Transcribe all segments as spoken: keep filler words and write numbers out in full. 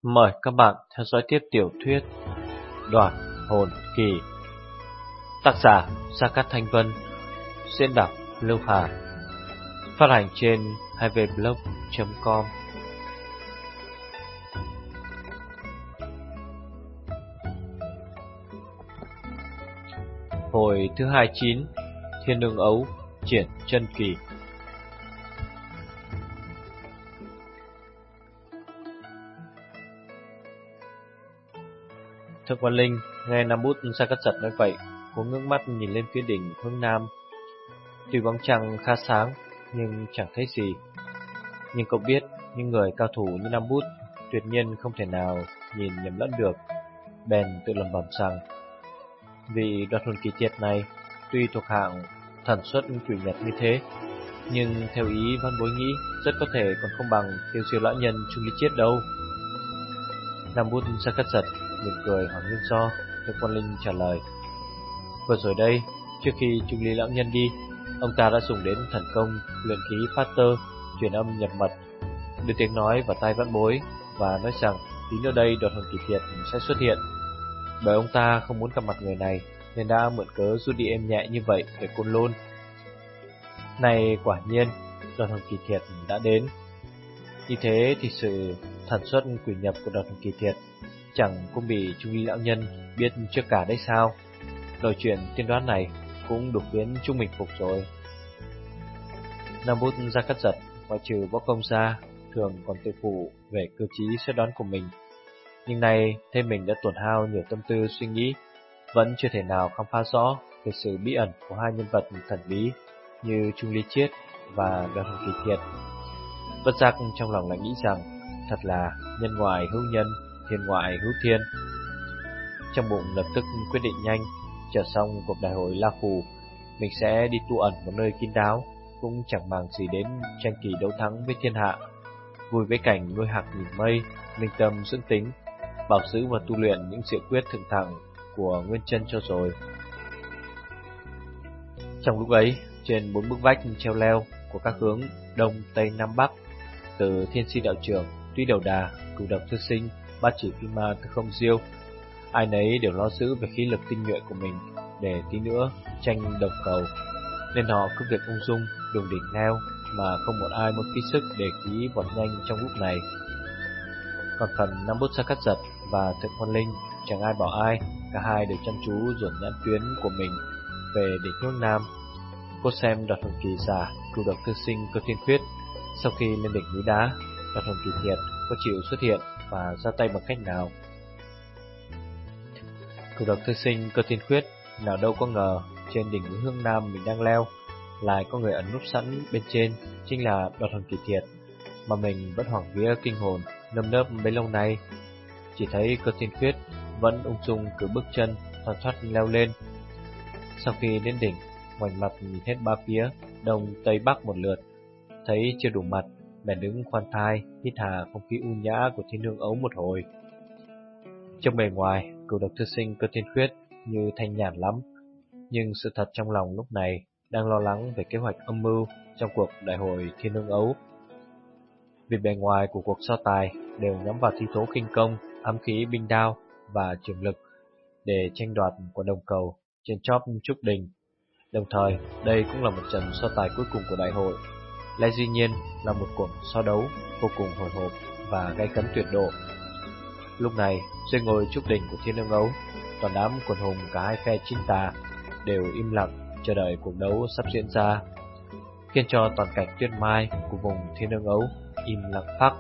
Mời các bạn theo dõi tiếp tiểu thuyết Đoạt Hồn Kỳ. Tác giả Sa Cát Thanh Vân. Diễn đọc Lưu Hà. Phát hành trên hai v blog chấm com. Hồi thứ hai mươi chín. Thiên Nương Ấu triển chân kỳ. Thượng Quan Linh nghe Nam Bút Sa Cát Giật nói vậy, cũng ngước mắt nhìn lên phía đỉnh hướng nam. Tuy bóng trăng khá sáng, nhưng chẳng thấy gì. Nhưng cậu biết, những người cao thủ như Nam Bút tuyệt nhiên không thể nào nhìn nhầm lẫn được. Bèn tự lẩm bẩm rằng, vị đoạt hồn kỳ thiệt này tuy thuộc hạng thần xuất quỷ nhật như thế, nhưng theo ý văn bối nghĩ, rất có thể còn không bằng tiêu siêu lão nhân Trung Ly Chiết đâu. Nam Bút Sa Cát Giật mỉm cười hỏi nguyên do. Thượng Quan Linh trả lời, vừa rồi đây, trước khi Trung Ly lão nhân đi, ông ta đã dùng đến thần công luyện khí phát tơ, truyền âm nhập mật, đưa tiếng nói vào tai vãn bối và nói rằng tí nữa đây đoạt hồn kỳ thiệt sẽ xuất hiện. Bởi ông ta không muốn gặp mặt người này, nên đã mượn cớ rút đi êm nhẹ như vậy về Côn Lôn. Này quả nhiên, đoạt hồn kỳ thiệt đã đến. Như thế thì sự thần xuất quỷ nhập của đoạt hồn kỳ thiệt chẳng cũng bị Trung Ly lão nhân biết trước cả đấy sao? Lời chuyện tiên đoán này cũng đủ khiến chúng mình phục rồi. Nam Bút Sa Cát Giật ngoại trừ võ công ra, thường còn tự phụ về cơ trí xét đoán của mình. Nhưng nay thấy mình đã tổn hao nhiều tâm tư suy nghĩ, vẫn chưa thể nào khám phá rõ về sự bí ẩn của hai nhân vật thần bí như Trung Ly Chiết và Đoạt Hồn Kỳ Thiệt. Bất giác trong lòng lại nghĩ rằng, thật là nhân ngoại hữu nhân, thiên ngoại hữu thiên. Trong bụng lập tức quyết định nhanh, chờ xong cuộc đại hội La Phù, mình sẽ đi tu ẩn một nơi kín đáo, cũng chẳng màng gì đến tranh kỳ đấu thắng với thiên hạ, vui với cảnh nuôi hạc nhìn mây, minh tâm dưỡng tính, bảo giữ và tu luyện những diệu quyết thượng thẳng của Nguyên Chân cho rồi. Trong lúc ấy, trên bốn bức vách treo leo của các hướng đông, tây, nam, bắc, từ Thiên Si đạo trưởng, Tuy Đầu Đà, Cửu Độc Thư Sinh, Bát Chỉ Phi Ma Tư Không Diêu, ai nấy đều lo giữ về khí lực tinh nhuệ của mình để tí nữa tranh đồng cầu, nên họ cứ việc ung dung đường đỉnh leo mà không một ai muốn phí sức để khí vọt nhanh trong lúc này. Còn phần Nam Bút Sa Cát Giật và Thượng Quan Linh, chẳng ai bảo ai, cả hai đều chăm chú dồn nhãn tuyến của mình về đỉnh hướng nam, cố xem đoạt hồn kỳ giả Cửu Độc Thư Sinh Cơ Thiên Khuyết sau khi lên đỉnh núi đá, đoạt hồn kỳ thiệt có chịu xuất hiện và ra tay bằng cách nào. Cửu Độc Thư Sinh Cơ Thiên Khuyết nào đâu có ngờ trên đỉnh núi hướng nam mình đang leo lại có người ẩn núp sẵn bên trên, chính là đoạt hồn kỳ thiệt mà mình vẫn hoảng vía kinh hồn nơm nớp bấy lâu nay. Chỉ thấy Cơ Thiên Khuyết vẫn ung dung cứ bước chân thoăn thoắt leo lên. Sau khi đến đỉnh, ngoảnh mặt nhìn hết ba phía đông tây bắc một lượt, thấy chưa đủ mặt, bèn đứng khoan thai hít hà không khí u nhã của Thiên Nương Ấu một hồi. Trong bề ngoài, Cửu Độc Thư Sinh Cơ Thiên Khuyết như thanh nhàn lắm, nhưng sự thật trong lòng lúc này đang lo lắng về kế hoạch âm mưu trong cuộc đại hội Thiên Nương Ấu. Vì bề ngoài của cuộc so tài đều nhắm vào thi thố khinh công, ám khí binh đao và trường lực để tranh đoạt quả đồng cầu trên chóp trúc đình. Đồng thời, đây cũng là một trận so tài cuối cùng của đại hội, lại dĩ nhiên là một cuộc so đấu vô cùng hồi hộp và gay cấn tuyệt độ. Lúc này, dưới ngôi trúc đỉnh của Thiên Nương Ấu, toàn đám quần hùng cả hai phe chính tà đều im lặng chờ đợi cuộc đấu sắp diễn ra, khiến cho toàn cảnh tuyết mai của vùng Thiên Nương Ấu im lặng phắc.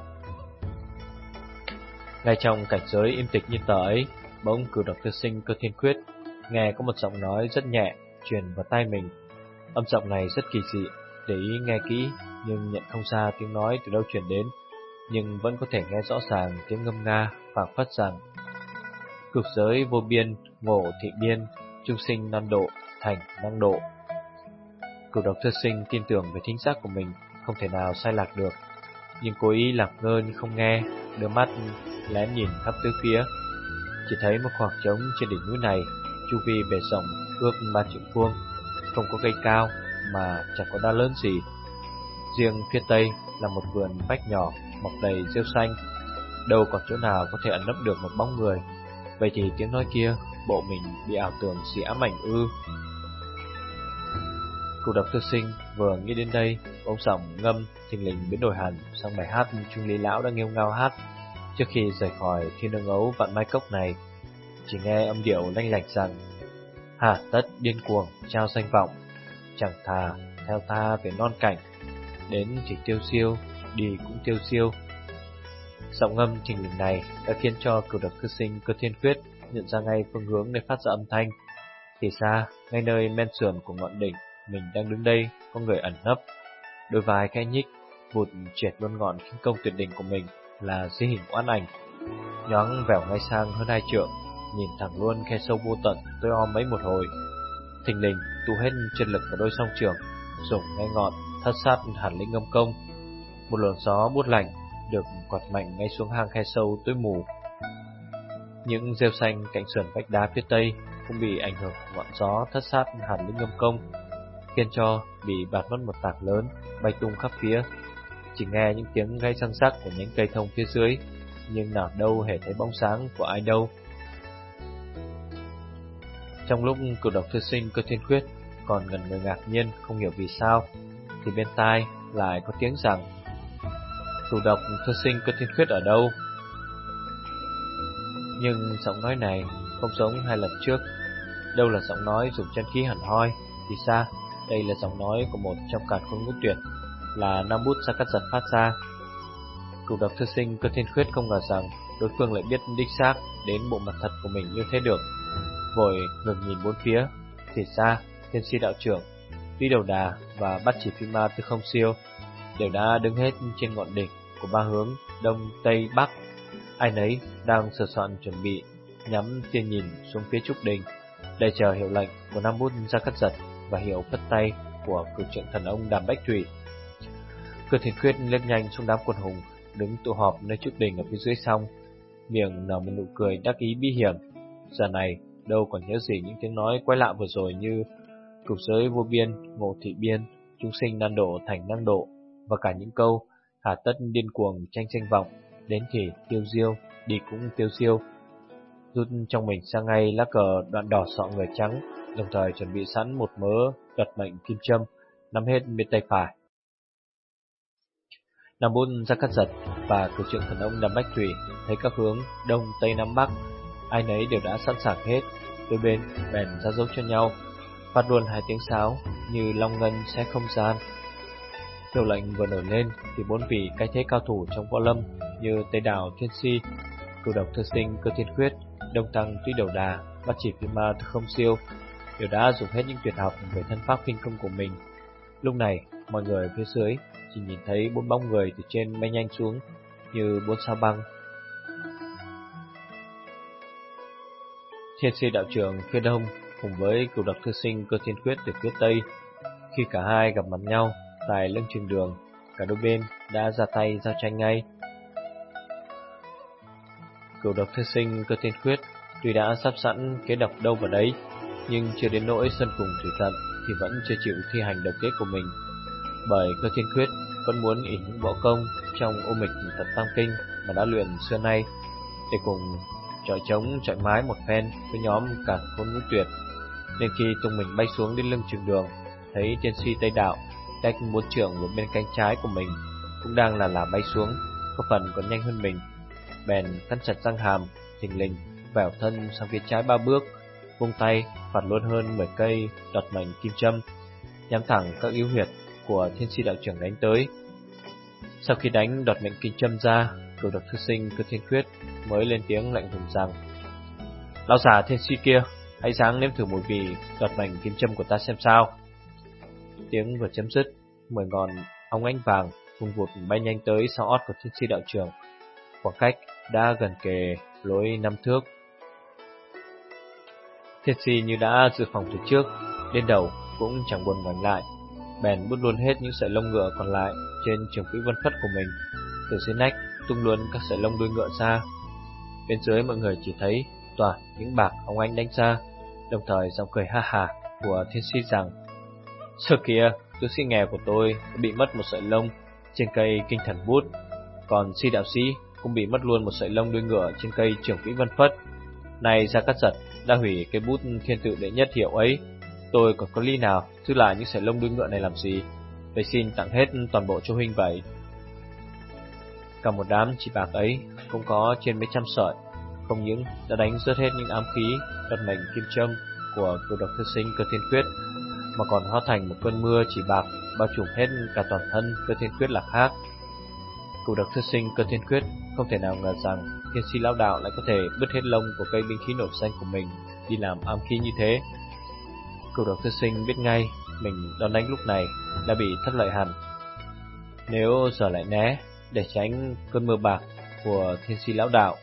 Ngay trong cảnh giới im tịch như tờ ấy, bỗng Cửu Độc Thư Sinh Cơ Thiên Khuyết nghe có một giọng nói rất nhẹ truyền vào tai mình. Âm giọng này rất kỳ dị, để ý nghe kỹ nhưng nhận không ra tiếng nói từ đâu truyền đến, nhưng vẫn có thể nghe rõ ràng tiếng ngâm nga phảng phất rằng: cực giới vô biên, ngộ thị biên, trung sinh nan độ, thành năng độ. Cửu Độc Thư Sinh tin tưởng về thính giác của mình không thể nào sai lạc được, nhưng cố ý làm ngơ như không nghe, đưa mắt lén nhìn khắp tứ phía. Chỉ thấy một khoảng trống trên đỉnh núi này, chu vi bề rộng ước ba trượng vuông, không có cây cao mà chẳng có đá lớn gì. Riêng phía tây là một vườn bách nhỏ mọc đầy rêu xanh, đâu còn chỗ nào có thể ẩn nấp được một bóng người. Vậy thì tiếng nói kia, bộ mình bị ảo tưởng xì ám ảnh ư? Cô độc thư sinh vừa nghĩ đến đây, bỗng giọng ngâm thình lình biến đổi hẳn sang bài hát Trung Lý Lão đã nghêu ngao hát trước khi rời khỏi thiên nương ấu vạn mai cốc này. Chỉ nghe âm điệu lanh lạch rằng: hà tất điên cuồng trao danh vọng, chẳng thà theo ta về non cảnh, đến chỉ tiêu siêu, đi cũng tiêu siêu. Giọng ngâm trình lình này đã khiến cho cửu độc thư sinh Cơ Thiên Khuyết nhận ra ngay phương hướng để phát ra âm thanh. Thì xa, ngay nơi men sườn của ngọn đỉnh mình đang đứng đây, có người ẩn nấp. Đôi vai khẽ nhích, vụt triệt luôn ngọn khinh công tuyệt đỉnh của mình là di hình oan ảnh, nhoáng vẻo ngay sang hơn hai trượng, nhìn thẳng luôn khe sâu vô tận tôi om mấy một hồi. Thình lình tụ hết chân lực vào đôi song trường, dùng ngay ngọn thất sát hàn lĩnh ngâm công. Một luồng gió buốt lạnh được quạt mạnh ngay xuống hang khe sâu tối mù. Những rêu xanh cạnh sườn vách đá phía tây cũng bị ảnh hưởng của ngọn gió thất sát hàn lĩnh ngâm công, khiến cho bị bạt mất một tảng lớn, bay tung khắp phía. Chỉ nghe những tiếng gai răng rắc của nhánh cây thông phía dưới, nhưng nào đâu hề thấy bóng sáng của ai đâu. Trong lúc cửu độc thư sinh Cơ Thiên Khuyết còn ngần người ngạc nhiên không hiểu vì sao, thì bên tai lại có tiếng rằng: cửu độc thư sinh Cơ Thiên Khuyết ở đâu? Nhưng giọng nói này không giống hai lần trước. Đâu là giọng nói dùng chân khí hẳn hoi, thì xa đây là giọng nói của một trong càn khôn ngũ tuyệt, là Nam Bút Sa Cát Giật phát ra. Cửu độc thư sinh Cơ Thiên Khuyết không ngờ rằng đối phương lại biết đích xác đến bộ mặt thật của mình như thế được, vội ngừng nhìn bốn phía. Thì xa, Thiên Si đạo trưởng, Tuy Đầu Đà và Bát Chỉ Phi Ma Tư Không Siêu đều đã đứng hết trên ngọn đỉnh của ba hướng đông, tây, bắc. Ai nấy đang sửa soạn chuẩn bị nhắm tia nhìn xuống phía trúc đình, để chờ hiệu lệnh của Nam Bút Sa Cát Giật và hiệu phất tay của cửu trượng thần ông Đàm Bách Thủy. Cơ Thiên Khuyết liếc nhanh xuống đám quần hùng đứng tụ họp nơi trúc đình ở phía dưới sông, miệng nở một nụ cười đắc ý bí hiểm. Giờ này đâu còn nhớ gì những tiếng nói quái lạ vừa rồi như cửu giới vô biên, ngộ thị biên, chúng sinh nan độ thành năng độ, và cả những câu hà tất điên cuồng tranh danh vọng, đến thì tiêu diêu, đi cũng tiêu diêu. Rút trong mình sang ngay lá cờ đoạn đỏ sọ người trắng, đồng thời chuẩn bị sẵn một mớ đoạt mệnh kim châm nắm hết bên tay phải. Nam Bút Sa Cát Giật và cửu trượng thần ông Đàm Bách Thủy thấy các hướng đông, tây, nam, bắc ai nấy đều đã sẵn sàng hết. Đôi bên bèn ra dấu cho nhau, phát luôn hai tiếng sáo như long ngân xé không gian. Hiệu lệnh vừa nổi lên thì bốn vị cái thế cao thủ trong võ lâm như Tây Đào Thiên Si, cửu độc thư sinh Cơ Thiên Khuyết, Đông Tăng Tuy Đầu Đà, Bát Chỉ Phi Ma Tư Không Siêu đều đã dùng hết những tuyệt học về thân pháp khinh công của mình. Lúc này mọi người phía dưới chỉ nhìn thấy bốn bóng người từ trên bay nhanh xuống như bốn sao băng. Thiên Si đạo trưởng phía đông cùng với cửu độc thư sinh Cơ Thiên Khuyết từ phía tây, khi cả hai gặp mặt nhau tại lưng chừng đường, cả đôi bên đã ra tay giao tranh ngay. Cửu độc thư sinh Cơ Thiên Khuyết tuy đã sắp sẵn kế độc đâu vào đấy, nhưng chưa đến nỗi sơn cùng thủy tận thì vẫn chưa chịu thi hành độc kế của mình. Bởi Cơ Thiên Khuyết vẫn muốn ỷ những võ công trong ô mịch thật tam kinh mà đã luyện xưa nay, để cùng chọi trống chọi mái một phen với nhóm càn khôn ngũ tuyệt. Nên khi tung mình bay xuống đến lưng chừng đường, thấy Thiên Si Tây Đạo cách bốn trượng một bên cánh trái của mình cũng đang là là bay xuống, có phần còn nhanh hơn mình, bèn cắn chặt răng hàm, thình lình vẻo thân sang phía trái ba bước, vung tay phạt luôn hơn mười cây đoạt mệnh kim châm, nhắm thẳng các yếu huyệt của Thiên Si đạo trưởng đánh tới. Sau khi đánh đoạt mệnh kim châm ra, cửu độc thư sinh Cơ Thiên Khuyết mới lên tiếng lạnh lùng rằng: lão già Thiên Si kia, hãy dáng nếm thử mùi vị đoạt mệnh kim châm của ta xem sao. Tiếng vừa chấm dứt, mười ngọn óng ánh vàng vung vụt bay nhanh tới sau ót của Thiên Si đạo trưởng, khoảng cách đã gần kề lối năm thước. Thiên Si như đã dự phòng từ trước, đến đầu cũng chẳng buồn ngoảnh lại, bèn bút luôn hết những sợi lông ngựa còn lại trên trường quỹ vân phất của mình, từ dưới nách tung luôn các sợi lông đuôi ngựa ra. Bên dưới mọi người chỉ thấy toàn những bạc óng ánh đánh ra, đồng thời giọng cười ha hà của Thiên Si rằng: trước kia tu sĩ nghèo của tôi đã bị mất một sợi lông trên cây kinh thần bút, còn Si đạo sĩ cũng bị mất luôn một sợi lông đuôi ngựa trên cây Trường Vĩ Vân Phất. Này Gia Cát Giật, đã hủy cái bút thiên tự đệ nhất hiệu ấy, tôi còn có lý nào giữ lại những sợi lông đuôi ngựa này làm gì? Vậy xin tặng hết toàn bộ cho huynh vậy. Cả một đám chỉ bạc ấy cũng có trên mấy trăm sợi, không những đã đánh rớt hết những ám khí đoạt mệnh kim châm của Cửu Độc Thư Sinh Cơ Thiên Quyết, mà còn hóa thành một cơn mưa chỉ bạc bao trùm hết cả toàn thân Cơ Thiên Quyết là khác. Cửu Độc Thư Sinh Cơ Thiên Quyết không thể nào ngờ rằng Thiên Si lão đạo lại có thể bứt hết lông của cây binh khí nổi danh của mình đi làm ám khí như thế. Cửu Độc Thư Sinh biết ngay mình đòn đánh lúc này đã bị thất lợi hẳn. Nếu giờ lại né để tránh cơn mưa bạc của Thiên Si lão đạo,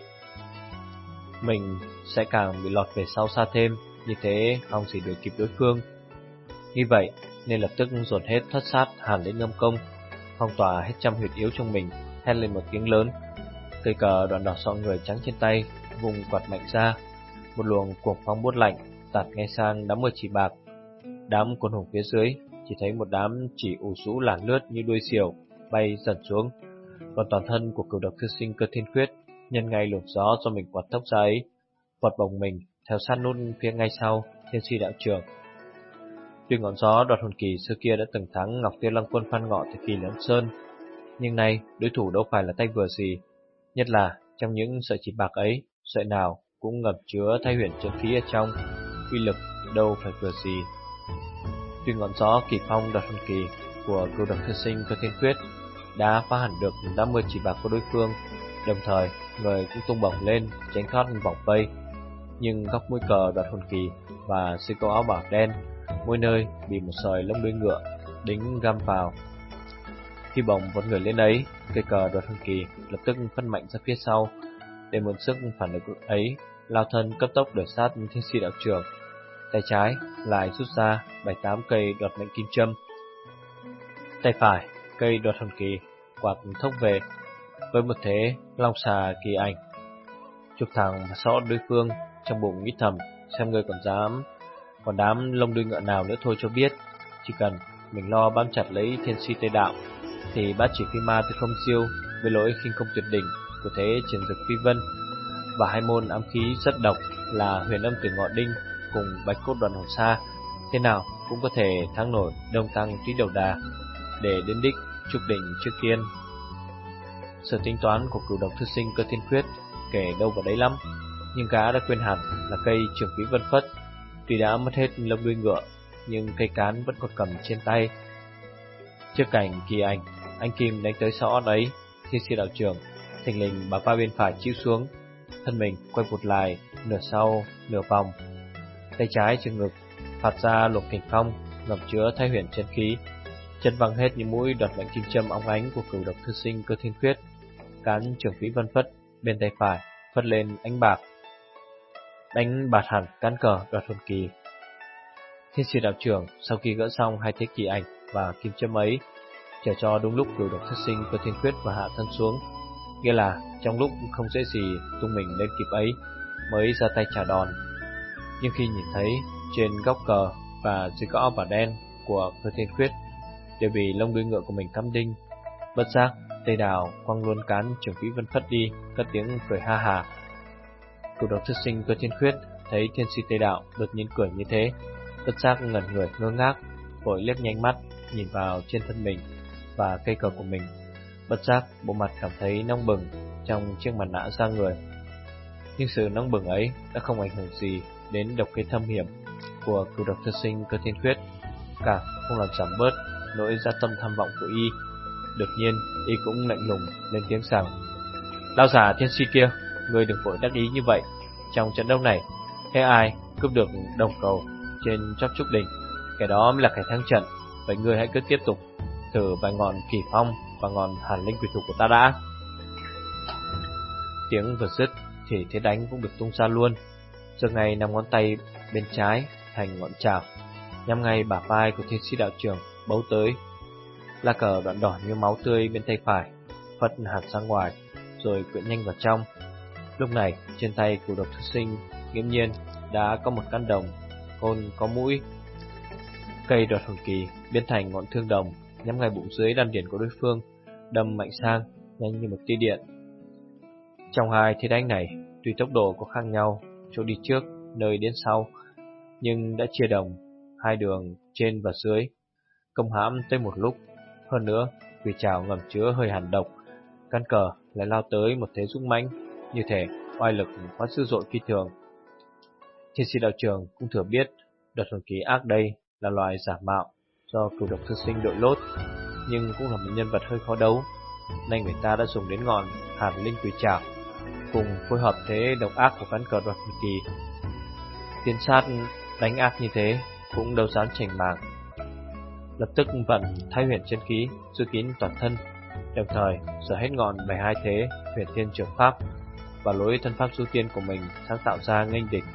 mình sẽ càng bị lọt về sau xa thêm, như thế không gì đuổi kịp đối phương. Như vậy nên lập tức dồn hết thất sát hàn đến ngâm công, phong tỏa hết trăm huyệt yếu trong mình, hét lên một tiếng lớn. Cây cờ đoạn đỏ sọ người trắng trên tay vùng quạt mạnh ra, một luồng cuồng phong buốt lạnh tạt ngay sang đám mưa chỉ bạc. Đám quân hùng phía dưới chỉ thấy một đám chỉ ù rũ lả lướt như đuôi diều bay dần xuống, còn toàn thân của Cửu Độc Thư Sinh Cơ Thiên Quyết nhân ngay luồng gió do mình quạt tốc ra ấy, quạt bồng mình theo sát nút phía ngay sau Thiên Si đạo trưởng. Tuy ngọn gió đoạt hồn kỳ xưa kia đã từng thắng Ngọc Tiêu Lăng Quân Phan Ngọ thời kỳ Lớn Sơn, nhưng nay đối thủ đâu phải là tay vừa gì, nhất là trong những sợi chỉ bạc ấy, sợi nào cũng ngập chứa Thái Huyền chân khí ở trong, uy lực đâu phải vừa gì. Tuy ngọn gió kỳ phong đoạt hồn kỳ của Cửu Độc Thư Sinh Cơ Thiên Quyết đã phá hẳn được đám mưa chỉ bạc của đối phương, đồng thời người cũng tung bổng lên tránh thoát vòng vây, nhưng góc mũi cờ đoạt hồn kỳ và sư câu áo bảo đen mỗi nơi bị một sợi lông đuôi ngựa đính găm vào. Khi bổng vọt người lên ấy, cây cờ đoạt hồn kỳ lập tức phân mạnh ra phía sau, để một sức phản ứng ấy lao thân cấp tốc đuổi sát Thiên Si đạo trưởng. Tay trái lại rút ra bảy tám cây đoạt mệnh kim châm, tay phải cây đoạt hồn kỳ quạt thốc về với một thế long xà kỳ ảnh, chụp thẳng và xõ đối phương. Trong bụng nghĩ thầm, xem ngươi còn dám còn đám lông đuôi ngựa nào nữa thôi cho biết. Chỉ cần mình lo bám chặt lấy Thiên Si Tây đạo thì bát chỉ phi ma từ không siêu với lỗi khinh công tuyệt đỉnh của thế Triển Dực Phi Vân và hai môn ám khí rất độc là Huyền Âm Tử Ngọ Đinh cùng Bạch Cốt Đoàn Hồn Sa, thế nào cũng có thể thắng nổi Đông Tăng Túy Đầu Đà để đến đích Trúc Đỉnh trước tiên. Sự tính toán của Cửu Độc Thư Sinh Cơ Thiên Quyết kể đâu vào đấy lắm, nhưng gã đã quên hẳn là cây Trường Vĩ Vân Phất tuy đã mất hết lông đuôi ngựa, nhưng cây cán vẫn còn cầm trên tay. Trước cảnh kỳ ảnh anh kim đánh tới xõ đấy, Thiên Si đạo trưởng thình lình bả vai bên phải chịu xuống, thân mình quay vụt lại nửa sau nửa vòng, tay trái trên ngực phạt ra luồng kình phong ngập chứa Thái Huyền chân khí, chân văng hết những mũi đoạt mệnh kim châm óng ánh của Cửu Độc Thư Sinh Cơ Thiên Quyết. Cán Trường Vĩ Vân Phất bên tay phải phất lên ánh bạc, đánh bạt hẳn cán cờ đoạt hồn kỳ. Thiên Si đạo trưởng sau khi gỡ xong hai thế kỳ ảnh và kim châm ấy, chờ cho đúng lúc Cửu Độc Thư Sinh Cơ Thiên Quyết và hạ thân xuống, nghĩa là trong lúc không dễ gì tung mình lên kịp ấy, mới ra tay trả đòn. Nhưng khi nhìn thấy trên góc cờ và dưới gõ và đen của Cơ Thiên Quyết đều bị lông đuôi ngựa của mình cắm đinh, bất giác Tây Đào quăng luôn cán Trường Vĩ Vân Phất đi, cất tiếng cười ha hà. Cửu Độc Thư Sinh Cơ Thiên Quyết thấy Thiên Si Tây Đạo đột nhiên cười như thế, bất giác ngẩn người ngơ ngác, vội liếc nhanh mắt nhìn vào trên thân mình và cây cờ của mình, bất giác bộ mặt cảm thấy nóng bừng trong chiếc mặt nạ da người. Nhưng sự nóng bừng ấy đã không ảnh hưởng gì đến độc kế thâm hiểm của Cửu Độc Thư Sinh Cơ Thiên Quyết, cả không làm giảm bớt nỗi gia tâm tham vọng của y. Đột nhiên y cũng lạnh lùng lên tiếng rằng: "Lão già Thiên Si kia, ngươi đừng vội đắc ý như vậy. Trong trận đấu này, thế ai cướp được đồng cầu trên chóp Trúc Đỉnh, kẻ đó mới là kẻ thắng trận. Vậy ngươi hãy cứ tiếp tục thử vài ngọn kỳ phong và ngọn hàn linh quỷ thủ của ta đã." Tiếng vừa dứt thì thế đánh cũng được tung ra luôn, giơ ngay năm ngón tay bên trái thành ngọn chảo, nhắm ngay bả vai của Thiên Si đạo trưởng bấu tới. Lá cờ đoạn đỏ như máu tươi bên tay phải phất hạt ra ngoài rồi quyện nhanh vào trong. Lúc này trên tay Cửu Độc Thư Sinh nghiễm nhiên đã có một căn đồng hôn có mũi. Cây đoạt hồn kỳ biến thành ngọn thương đồng nhắm ngay bụng dưới đan điền của đối phương, đâm mạnh sang nhanh như một tia điện. Trong hai thế đánh này, tuy tốc độ có khác nhau, chỗ đi trước, nơi đến sau, nhưng đã chia đồng hai đường trên và dưới, công hãm tới một lúc. Hơn nữa, vì trào ngầm chứa hơi hàn độc, căn cờ lại lao tới một thế dũng mãnh, như thể oai lực quá dữ dội phi thường. Thiên sĩ đạo trường cũng thừa biết Đoạt hồn ký ác đây là loài giả mạo do cửu độc thư sinh đội lốt, nhưng cũng là một nhân vật hơi khó đấu. Nay người ta đã dùng đến ngọn hàn linh quỷ trảo cùng phối hợp thế độc ác của ván cờ đoạt hồn kỳ. Tiến sát đánh ác như thế cũng đâu dám chảnh màng, lập tức vận thái huyền chân khí giữ kín toàn thân, đồng thời sở hết ngọn bảy hai thế huyền thiên trường pháp và lối thân pháp du tiên của mình sáng tạo ra nghênh địch.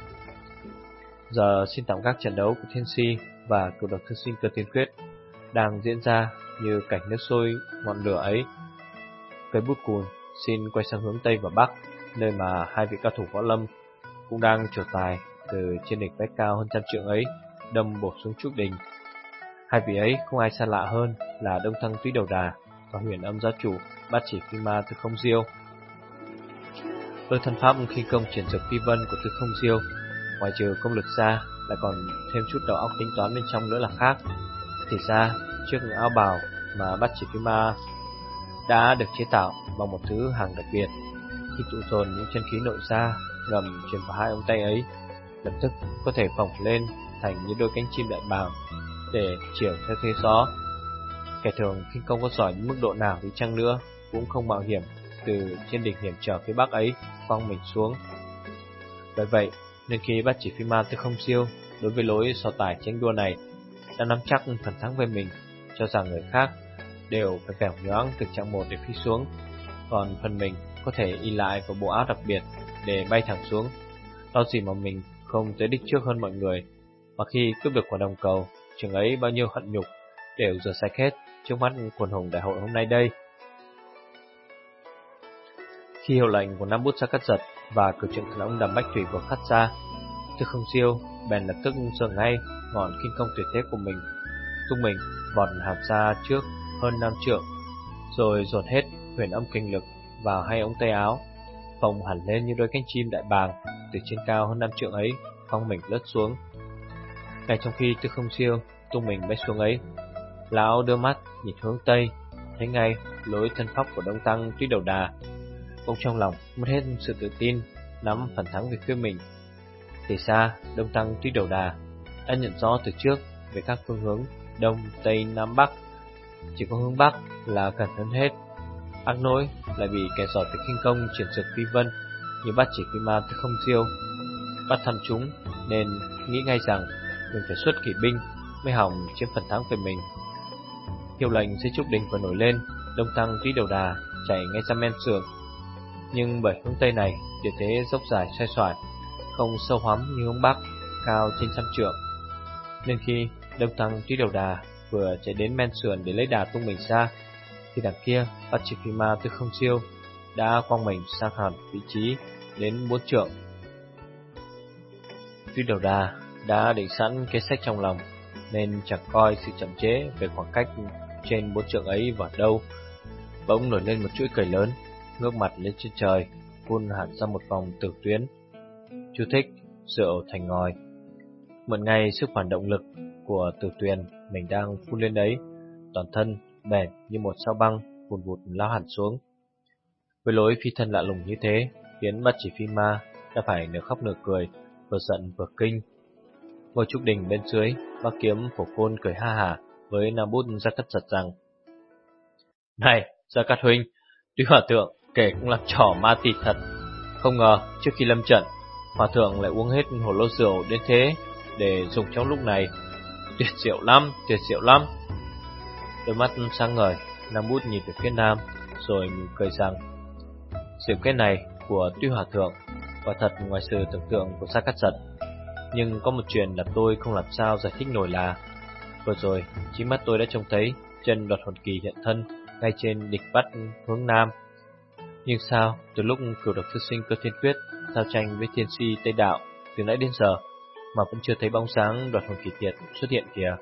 Giờ xin tạm gác trận đấu của thiên si và cửu độc thư sinh cơ tiên quyết đang diễn ra như cảnh nước sôi ngọn lửa ấy. Cây bút cùn xin quay sang hướng tây và bắc, nơi mà hai vị cao thủ võ lâm cũng đang trổ tài từ trên đỉnh vách cao hơn trăm trượng ấy đâm bổ xuống trúc đình. Hai vị ấy không ai xa lạ hơn là Đông Thăng Túy Đầu Đà và Huyền Âm Giáo Chủ Bát Chỉ Phi Ma Tư Không Diêu. Đôi thân pháp khi công triển dược phi vân của Tư Không Diêu, ngoài trừ công lực ra lại còn thêm chút đầu óc tính toán bên trong nữa là khác. Thì ra chiếc áo bào mà Bát Chỉ Phi Ma đã được chế tạo bằng một thứ hàng đặc biệt, khi tụ dồn những chân khí nội ra ngầm truyền vào hai ống tay ấy, lập tức có thể phồng lên thành những đôi cánh chim đại bàng để chiều theo thế gió. Kẻ thường khinh công có giỏi đến mức độ nào đi chăng nữa cũng không mạo hiểm từ trên đỉnh hiểm trở phía bắc ấy quăng mình xuống. Bởi vậy nên khi Bát Chỉ Phi Ma Tư Không Diêu đối với lối so tài tranh đua này đã nắm chắc phần thắng về mình, cho rằng người khác đều phải bẻo nhoáng từ trạng một để phi xuống, còn phần mình có thể y lại vào bộ áo đặc biệt để bay thẳng xuống. Lo gì mà mình không tới đích trước hơn mọi người, mà khi cướp được quả đồng cầu, chừng ấy bao nhiêu hận nhục đều rửa sạch hết trước mắt quần hùng đại hội hôm nay đây. Khi hiệu lệnh của Nam Bút Sa Cắt Giật và cử trưởng thần ông Đàm Bách Thủy vừa phát ra, Tư Không Diêu bèn lập tức giơ ngay ngọn khinh công tuyệt thế của mình, tung mình vọt hạt ra trước hơn năm trượng, rồi dồn hết huyền âm kinh lực vào hai ống tay áo, phồng hẳn lên như đôi cánh chim đại bàng từ trên cao hơn năm trượng ấy phóng mình lướt xuống. Ngay trong khi Tư Không Diêu tung mình bay xuống ấy, lão đưa mắt nhìn hướng tây, thấy ngay lối thân pháp của Đông Tăng Túy Đầu Đà. Ông trong lòng mất hết sự tự tin, nắm phần thắng về phía mình. Thì xa, Đông Tăng Túy Đầu Đà đã nhận rõ từ trước về các phương hướng đông, tây, nam, bắc. Chỉ có hướng bắc là cần hơn hết. Ác nỗi lại bị kẻ giỏi về khinh công triển dược phi vân như Bát Chỉ Phi Ma Tư Không Diêu bắt thăm chúng, nên nghĩ ngay rằng mình phải xuất kỵ binh mới hỏng chiếm phần thắng về mình. Hiệu lệnh dưới trúc đình vừa nổi lên, Đông Tăng Túy Đầu Đà chạy ngay ra men sườn, nhưng bởi hướng tây này địa thế dốc dài xoay xoải, không sâu hoắm như hướng bắc cao trên trăm trượng, nên khi Đông Tăng Túy Đầu Đà vừa chạy đến men sườn để lấy đà tung mình ra, thì đằng kia Bát Chỉ Phi Ma Tư Không Diêu đã quăng mình sang hẳn vị trí đến bốn trượng. Túy Đầu Đà đã định sẵn kế sách trong lòng, nên chẳng coi sự chậm chế về khoảng cách trên bốn trượng ấy vào đâu. Bỗng nổi lên một chuỗi cười lớn, ngước mặt lên trên trời, phun hẳn ra một vòng tử tuyến. Chú thích: rượu thành ngòi. Mượn ngay sức phản động lực của tử tuyền mình đang phun lên đấy, toàn thân bền như một sao băng vùn vụt lao hẳn xuống. Với lối phi thân lạ lùng như thế, khiến Bát Chỉ Phi Ma đã phải nửa khóc nửa cười, vừa giận vừa kinh. Ngôi trúc đình bên dưới, Bác Kiếm Phổ Côn cười ha hả với Nam Bút Sa Cắt Giật rằng: "Này, Gia Cát huynh, Tuy Hòa thượng kể cũng làm trò ma tịt thật. Không ngờ trước khi lâm trận, Hòa thượng lại uống hết hồ lô rượu đến thế để dùng trong lúc này. Tuyệt diệu lắm, tuyệt diệu lắm." Đôi mắt sáng ngời, Nam Bút nhìn về phía nam, rồi mỉm cười rằng: "Rượu cái này của Tuy Hòa thượng quả thật ngoài sự tưởng tượng của Sa Cát Giật. Nhưng có một chuyện là tôi không làm sao giải thích nổi là vừa rồi chính mắt tôi đã trông thấy chân Đoạt Hồn Kỳ hiện thân ngay trên địch vắt hướng nam. Nhưng sao từ lúc cửu độc thư sinh Cơ Thiên Quyết giao tranh với thiên si Tây Đạo từ nãy đến giờ mà vẫn chưa thấy bóng dáng Đoạt Hồn Kỳ Tiệt xuất hiện kìa?"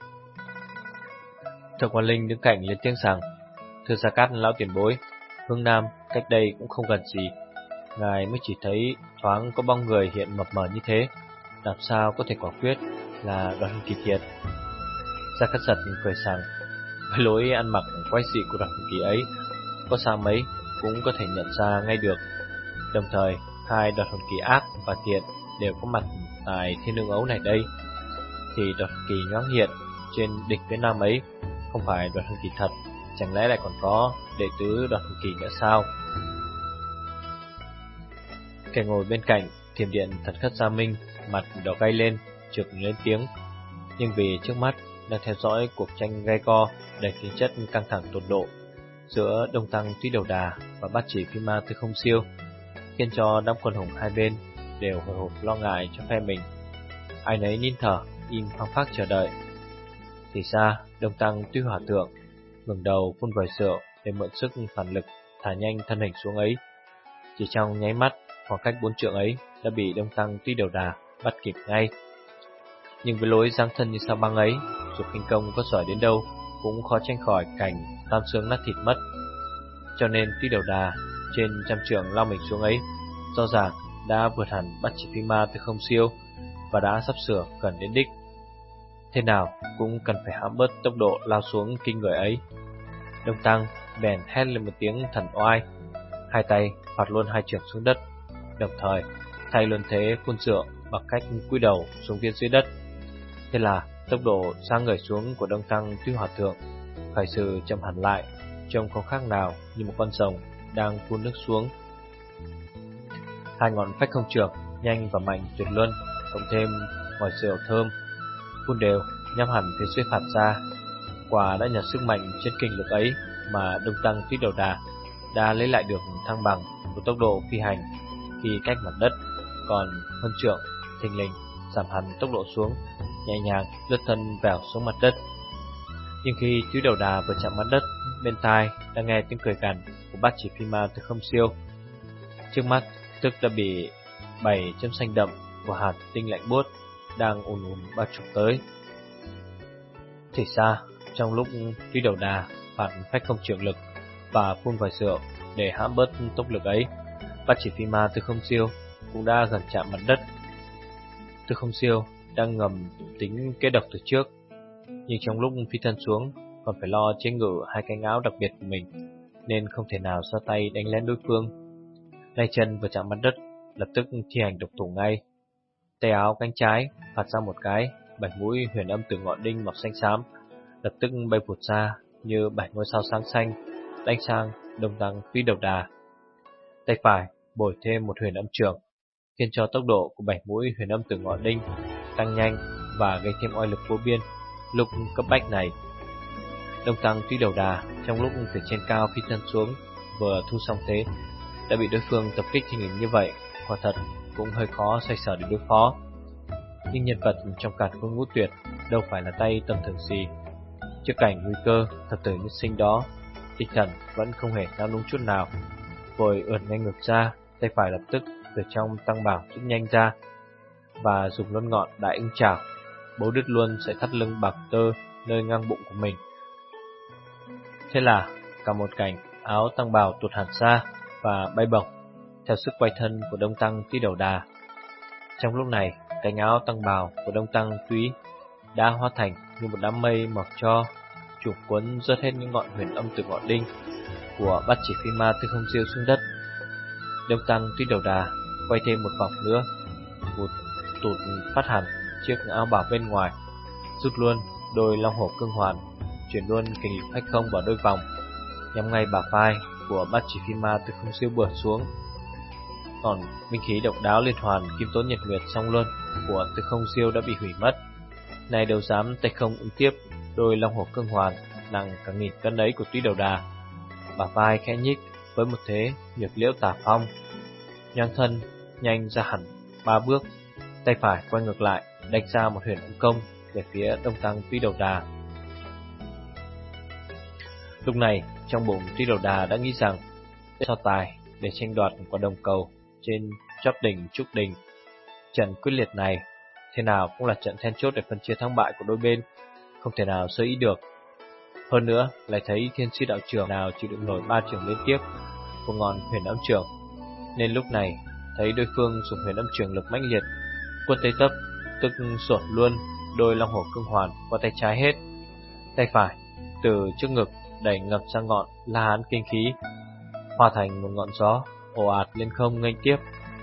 Thượng Quan Linh đứng cạnh lên tiếng rằng: "Thưa Gia Cát lão tiền bối, hướng nam cách đây cũng không gần gì, ngài mới chỉ thấy thoáng có bóng người hiện mập mờ như thế, làm sao có thể quả quyết là Đoạt Hồn Kỳ thiệt. Gia Cát Giật cười sảng, với lối ăn mặc quái dị của Đoạt Hồn Kỳ ấy, có sao mấy cũng có thể nhận ra ngay được. Đồng thời, hai Đoạt Hồn Kỳ ác và thiện đều có mặt tại thiên nương ấu này đây, thì Đoạt Hồn Kỳ nhoáng hiện trên đỉnh phía nam ấy không phải Đoạt Hồn Kỳ thật, chẳng lẽ lại còn có đệ tứ Đoạt Hồn Kỳ nữa sao? Kẻ ngồi bên cạnh Thiểm Điện Thần Khất Gia Minh mặt đỏ gay lên, chợt lên tiếng, nhưng vì trước mắt đang theo dõi cuộc tranh gay go đầy tính chất căng thẳng tột độ giữa Đông Tăng Túy Đầu Đà và Bát Chỉ Phi Ma Tư Không Siêu, khiến cho đám quân hùng hai bên đều hồi hộp lo ngại cho phe mình. Ai nấy nín thở, im phăng phắc chờ đợi. Thì ra Đông Tăng Túy Hỏa Thượng ngẩng đầu phun vòi rượu để mượn sức phản lực thả nhanh thân hình xuống ấy. Chỉ trong nháy mắt, khoảng cách bốn trượng ấy đã bị Đông Tăng Túy Đầu Đà bắt kịp ngay. Nhưng với lối giáng thân như sao băng ấy, dù khinh công có giỏi đến đâu cũng khó tránh khỏi cảnh tam xương nát thịt mất. Cho nên Túy Đầu Đà trên trăm trượng lao mình xuống ấy, rõ ràng đã vượt hẳn Bát Chỉ Phi Ma Tư Không Siêu và đã sắp sửa gần đến đích. Thế nào cũng cần phải hãm bớt tốc độ lao xuống kinh người ấy. Đông Tăng bèn hét lên một tiếng thần oai, hai tay phạt luôn hai chưởng xuống đất, đồng thời thay luân thế phun rượu bằng cách cúi đầu xuống phía dưới đất. Thế là tốc độ sang người xuống của Đông Tăng Túy Hỏa Thượng khởi sự chậm hẳn lại, trông không khác nào như một con rồng đang phun nước xuống. Hai ngọn phách không chưởng nhanh và mạnh tuyệt luân, cộng thêm ngòi rượu thơm phun đều nhắm hẳn phía dưới phạt ra. Quả đã nhờ sức mạnh chân kinh lực ấy mà Đông Tăng Túy Đầu Đà đã lấy lại được thăng bằng của tốc độ phi hành khi cách mặt đất, còn hơn trượng thình lình giảm hẳn tốc độ xuống, nhẹ nhàng lướt thân vèo xuống mặt đất. Nhưng khi Túy Đầu Đà vừa chạm mặt đất, bên tai đã nghe tiếng cười gằn của Bát Chỉ Phi Ma Tư Không Siêu. Trước mắt tức đã bị bảy chấm xanh đậm của hạt tinh lạnh buốt đang ùn ùn bao trùm tới. Thì ra trong lúc Túy Đầu Đà phản phách không chưởng lực và phun vòi rượu để hãm bớt tốc lực ấy, Bát Chỉ Phi Ma Tư Không Siêu cũng đã gần chạm mặt đất. Tư Không Siêu đang ngầm tính kế độc từ trước, nhưng trong lúc phi thân xuống còn phải lo chế ngự hai cánh áo đặc biệt của mình, nên không thể nào ra tay đánh lén đối phương. Nay chân vừa chạm mặt đất, lập tức thi hành độc thủ ngay. Tay áo cánh trái phạt ra một cái, bảy mũi huyền âm từ ngọn đinh màu xanh xám lập tức bay vụt ra như bảy ngôi sao sáng xanh, đánh sang Đông Tăng Túy Đầu Đà. Tay phải bồi thêm một huyền âm chưởng, khiến cho tốc độ của bảy mũi huyền âm từ ngọn đinh tăng nhanh và gây thêm oai lực vô biên. Lúc cấp bách này, Đông Tăng Túy Đầu Đà trong lúc từ trên cao phi thân xuống vừa thu xong thế đã bị đối phương tập kích thình lình như vậy, quả thật cũng hơi khó xoay sở để đối phó. Nhưng nhân vật trong Càn Khôn Ngũ Tuyệt đâu phải là tay tầm thường gì. Trước cảnh nguy cơ thập tử nhất sinh đó, tinh thần vẫn không hề nao núng chút nào, vội ưỡn ngay ngược ra, tay phải lập tức từ trong tăng bảo rút nhanh ra và dùng luân ngọn đại ưng chảo bấu đứt luôn sợi thắt lưng bạc tơ nơi ngang bụng của mình. Thế là cả một cảnh áo tăng bào tuột hẳn ra và bay bổng theo sức quay thân của Đông Tăng Túy Đầu Đà. Trong lúc này, cánh áo tăng bào của Đông Tăng Túy đã hóa thành như một đám mây mọc cho, trùm cuốn rớt hết những ngọn huyền âm từ ngọn đinh của Bát Chỉ Phi Ma Tư Không Siêu xuống đất. Đông Tăng Túy Đầu Đà quay thêm một vòng nữa, một tụt phát hẳn chiếc áo bào bên ngoài, rút luôn đôi long hổ cương hoàn, chuyển luôn kình lực phách không vào đôi vòng, nhắm ngay bả vai của Bát Chỉ Phi Ma Tư Không Siêu bừa xuống. Còn binh khí độc đáo liên hoàn kim tốn nhật nguyệt song luân của Tư Không Siêu đã bị hủy mất. Này đâu dám tay không ứng tiếp đôi long hổ cương hoàn nặng cả nghìn cân ấy của Túy Đầu Đà. Bả vai khẽ nhích với một thế nhược liễu tả phong, nhoáng thân nhanh ra hẳn ba bước, tay phải quay ngược lại đánh ra một huyền âm công về phía Đông Tăng Túy Đầu Đà. Lúc này trong bụng Túy Đầu Đà đã nghĩ rằng so tài để tranh đoạt quả đồng cầu trên chóp đỉnh trúc đình, trận quyết liệt này thế nào cũng là trận then chốt để phân chia thắng bại của đôi bên, không thể nào sơ ý được. Hơn nữa lại thấy thiên sư đạo trưởng nào chịu đựng nổi ba trường liên tiếp của ngọn huyền âm trưởng, nên lúc này thấy đối phương dùng huyền âm trường lực mãnh liệt, quất tới tấp, tức sột luôn đôi long hổ cương hoàn qua tay trái hết. Tay phải từ trước ngực đẩy ngập ra ngọn La Hán kinh khí, hóa thành một ngọn gió ồ ạt lên không nghênh tiếp.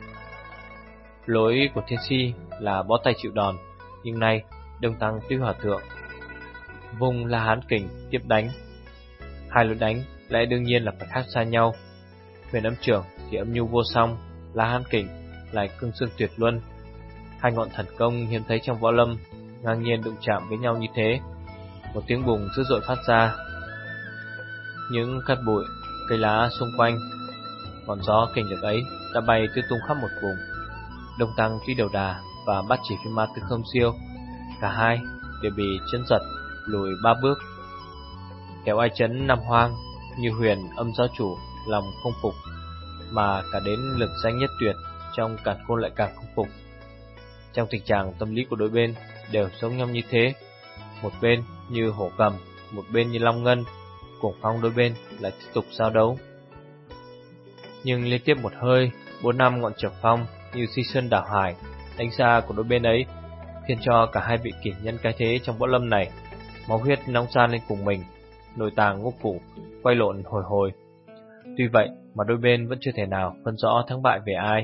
Lối của Thiên Si là bó tay chịu đòn, nhưng nay Đông Tăng Tuy Hòa Thượng vùng La Hán kình tiếp đánh. Hai lối đánh lẽ đương nhiên là phải khác xa nhau. Huyền âm trường thì âm nhu vô song, La Hán kình lại cương xương tuyệt luân. Hai ngọn thần công hiếm thấy trong võ lâm ngang nhiên đụng chạm với nhau như thế. Một tiếng bùng dữ dội phát ra, những cát bụi, cây lá xung quanh ngọn gió kình lực ấy đã bay tứ tung khắp một vùng. Đông Tăng Tuy Đầu Đà và Bát Chỉ Phi Ma Tư Không Siêu, cả hai đều bị chấn giật lùi ba bước. Kéo ai chấn năm hoang, như Huyền Âm giáo chủ lòng không phục, mà cả đến lực danh nhất tuyệt trong Càn Khôn lại càng không phục. Trong tình trạng tâm lý của đôi bên đều giống nhau như thế, một bên như hổ gầm, một bên như long ngân, cuồng phong đôi bên lại tiếp tục giao đấu. Nhưng liên tiếp một hơi, bốn năm ngọn trường phong như si sơn đảo hải đánh ra của đôi bên ấy, khiến cho cả hai vị kỷ nhân cái thế trong võ lâm này máu huyết nóng san lên cùng mình, nội tàng ngũ phủ quay lộn hồi hồi. Tuy vậy mà đôi bên vẫn chưa thể nào phân rõ thắng bại về ai.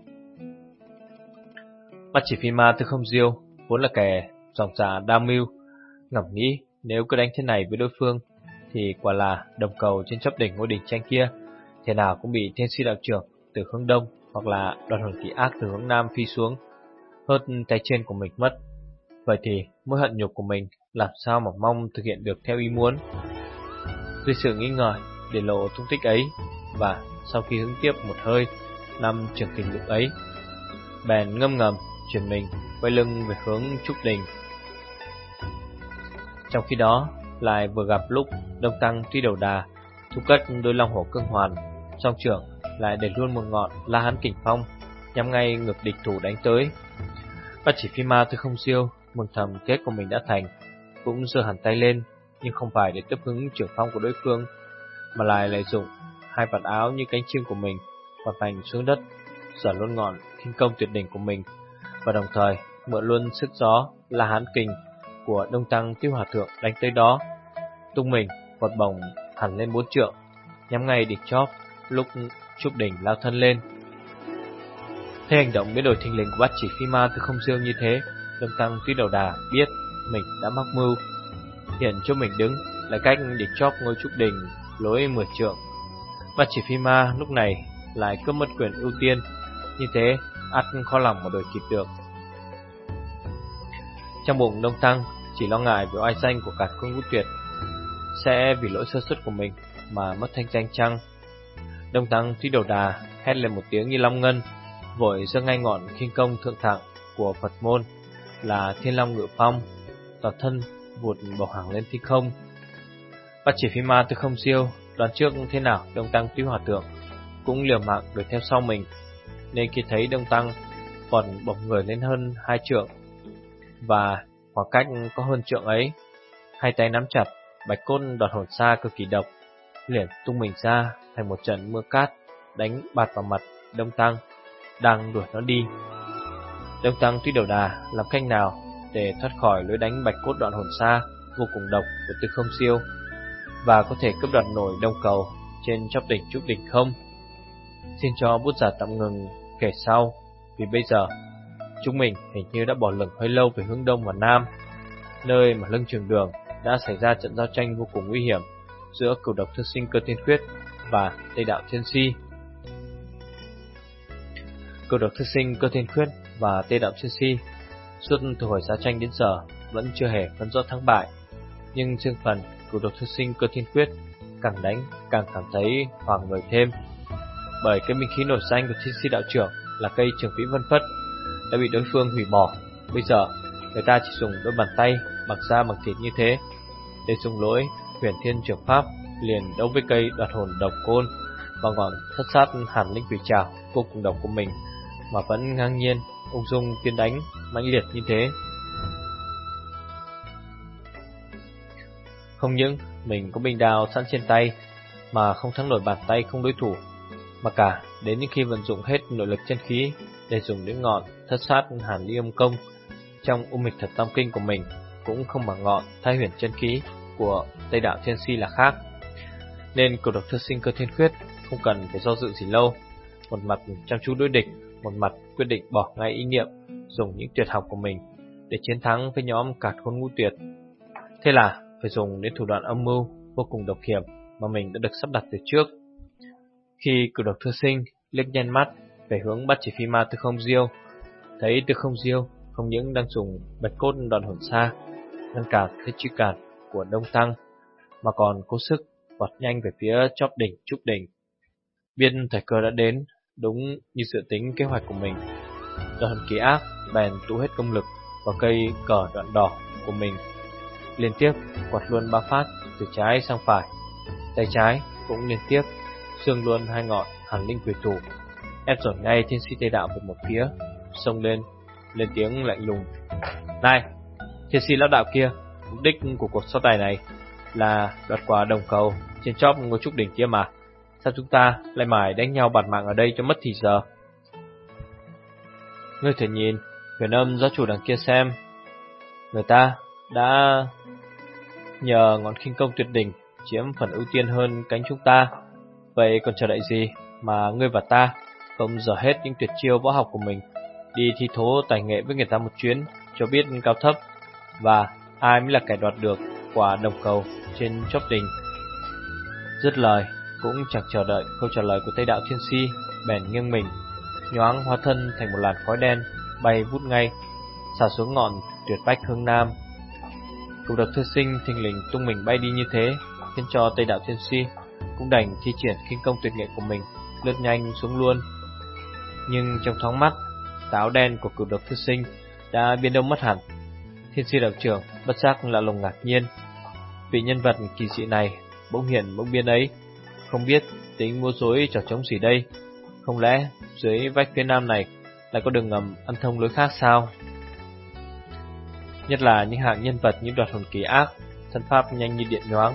Bát Chỉ Phi Ma Tư Không Diêu vốn là kẻ dòng dạ đa mưu, ngẫm nghĩ nếu cứ đánh thế này với đối phương thì quả là đồng cầu trên chóp đỉnh ngôi đỉnh tranh kia, thế nào cũng bị Thiên Si đạo trưởng từ hướng đông hoặc là đoàn hồn kỳ ác từ hướng nam phi xuống, hớt tay trên của mình mất. Vậy thì mối hận nhục của mình làm sao mà mong thực hiện được theo ý muốn. Dưới sự nghi ngờ để lộ tung tích ấy, và sau khi hứng tiếp một hơi năm trường kình lực ấy, bèn ngâm ngầm chuyển mình quay lưng về hướng trúc đình. Trong khi đó lại vừa gặp lúc Đông Tăng Tuy Đầu Đà thu cất đôi long hổ cương hoàn, song trưởng lại để luôn một ngọn La Hán kình phong nhắm ngay ngực địch thủ đánh tới. Bát Chỉ Phi Ma Tư Không Siêu mừng thầm kế của mình đã thành, cũng giơ hẳn tay lên, nhưng không phải để tiếp hứng trưởng phong của đối phương, mà lại lại dùng hai vạt áo như cánh chim của mình quạt vành xuống đất, giở luôn ngọn khinh công tuyệt đỉnh của mình, và đồng thời mượn luôn sức gió La Hán kình của Đông Tăng Tiêu Hòa Thượng đánh tới đó, tung mình quạt bổng hẳn lên bốn trượng, nhắm ngay địch chóp lúc trúc đỉnh lao thân lên. Thấy hành động biến đổi thình lình của Bát Chỉ Phi Ma Tư Không Siêu như thế, Đông Tăng Tuy Đầu Đà biết mình đã mắc mưu. Hiện chỗ mình đứng lại cách địch chóp ngôi trúc đỉnh lối mười trượng. Bát Chỉ Phi Ma lúc này lại cướp mất quyền ưu tiên, như thế ắt khó lòng mà đuổi kịp được. Trong bụng Đông Tăng chỉ lo ngại về oai danh của Càn Khôn Ngũ Tuyệt sẽ vì lỗi sơ suất của mình mà mất thanh danh chăng. Đông Tăng Tuy Đầu Đà hét lên một tiếng như long ngân, vội giơ ngay ngọn khinh công thượng thẳng của Phật môn là Thiên Long Ngự Phong, toàn thân vụt bổ hàng lên thiên không. Bát Chỉ Phi Ma Tư Không Siêu đoán trước thế nào Đông Tăng Tuy Hòa Thượng cũng liều mạng đuổi theo sau mình, nên khi thấy Đông Tăng còn bổng người lên hơn hai trượng và khoảng cách có hơn trượng ấy, hai tay nắm chặt bạch cốt đoạt hồn xa cực kỳ độc, liền tung mình ra thành một trận mưa cát đánh bạt vào mặt Đông Tăng đang đuổi nó đi. Đông Tăng Tuy Đầu Đà làm cách nào để thoát khỏi lối đánh bạch cốt đoạn hồn xa vô cùng độc của Tư Không Siêu và có thể cướp đoạt nổi đông cầu trên chóp đỉnh trúc đỉnh không? Xin cho bút giả tạm ngừng kể sau, vì bây giờ chúng mình hình như đã bỏ lửng hơi lâu về hướng đông và nam, nơi mà lưng trường đường đã xảy ra trận giao tranh vô cùng nguy hiểm giữa Cửu Độc Thư Sinh Cơ Thiên Khuyết và Tây Đạo Thiên Si. Cửu Độc Thư Sinh Cơ Thiên Khuyết và Tây Đạo Thiên Si suốt từ hồi giao tranh đến giờ vẫn chưa hề phân rõ thắng bại, nhưng riêng phần Cửu Độc Thư Sinh Cơ Thiên Khuyết càng đánh càng cảm thấy hoảng người thêm, bởi cái minh khí nổi danh của Thiên Si đạo trưởng là cây Trường Vĩ Vân Phất đã bị đối phương hủy bỏ. Bây giờ người ta chỉ dùng đôi bàn tay bằng da bằng thịt như thế để dùng lỗi Huyền Thiên Trường Pháp liền đấu với cây đoạt hồn độc côn và ngọn thất sát hàn linh quỷ trảo vô cùng độc của mình, mà vẫn ngang nhiên ung dung tiến đánh mãnh liệt như thế. Không những mình có binh đao sẵn trên tay mà không thắng nổi bàn tay không đối thủ, mà cả đến những khi vận dụng hết nội lực chân khí để dùng đến ngọn thất sát Hàn Ly Âm Công trong U Mịch Thật Tam Kinh của mình cũng không bằng ngọn Thái Huyền chân khí của Tây Đạo Thiên Si là khác. Nên Cửu Độc Thư Sinh Cơ Thiên Quyết không cần phải do dự gì lâu, một mặt chăm chú đối địch, một mặt quyết định bỏ ngay ý niệm dùng những tuyệt học của mình để chiến thắng với nhóm Càn Khôn Ngũ Tuyệt. Thế là phải dùng đến thủ đoạn âm mưu vô cùng độc hiểm mà mình đã được sắp đặt từ trước. Khi Cửu Độc Thư Sinh liếc nhanh mắt về hướng Bát Chỉ Phi Ma Tư Không Diêu, thấy Tư Không Diêu không những đang dùng Bạch Cốt Đoạn Hồn Sa ngăn cản thế truy cản của Đông Tăng, mà còn cố sức vọt nhanh về phía chóp đỉnh Trúc Đỉnh. Biết thời cơ đã đến, đúng như dự tính kế hoạch của mình, Đoạn Hồn Kỳ Ác bèn tụ hết công lực vào cây cờ đoạn đỏ của mình, liên tiếp quạt luôn ba phát từ trái sang phải, tay trái cũng liên tiếp xương luôn hai ngọn Hàn Linh Quỷ Thủ, ép dồn ngay Thiên Si Tây Đạo về một phía, xông lên lên tiếng lạnh lùng: "Này, Thiên Si lão đạo kia, mục đích của cuộc so tài này là đoạt quả đồng cầu trên chóp ngôi Trúc Đỉnh kia mà, sao chúng ta lại mải đánh nhau bạt mạng ở đây cho mất thì giờ? Ngươi thử nhìn Huyền Âm giáo chủ đằng kia xem, người ta đã nhờ ngọn khinh công tuyệt đỉnh chiếm phần ưu tiên hơn cánh chúng ta, vậy còn chờ đợi gì mà ngươi và ta không dở hết những tuyệt chiêu võ học của mình, đi thi thố tài nghệ với người ta một chuyến cho biết cao thấp, và ai mới là kẻ đoạt được quả đồng cầu trên chóp đỉnh." Dứt lời, cũng chẳng chờ đợi câu trả lời của Tây Đạo Thiên Si, bèn nghiêng mình, nhoáng hóa thân thành một làn khói đen, bay vút ngay, xả xuống ngọn Tuyệt Bách hướng nam. Cửu Độc Thư Sinh thình lình tung mình bay đi như thế, khiến cho Tây Đạo Thiên Si cũng đành thi triển khinh công tuyệt nghệ của mình, lướt nhanh xuống luôn. Nhưng trong thoáng mắt, tà áo đen của Cửu Độc Thư Sinh đã biến đâu mất hẳn. Thiên Si đạo trưởng bất giác lạ lùng ngạc nhiên, vị nhân vật kỳ dị này bỗng hiện bỗng biến ấy, không biết tính mua dối trò trống gì đây. Không lẽ dưới vách phía nam này lại có đường ngầm ăn thông lối khác sao? Nhất là những hạng nhân vật như Đoạt Hồn Kỳ Ác, thân pháp nhanh như điện nhoáng.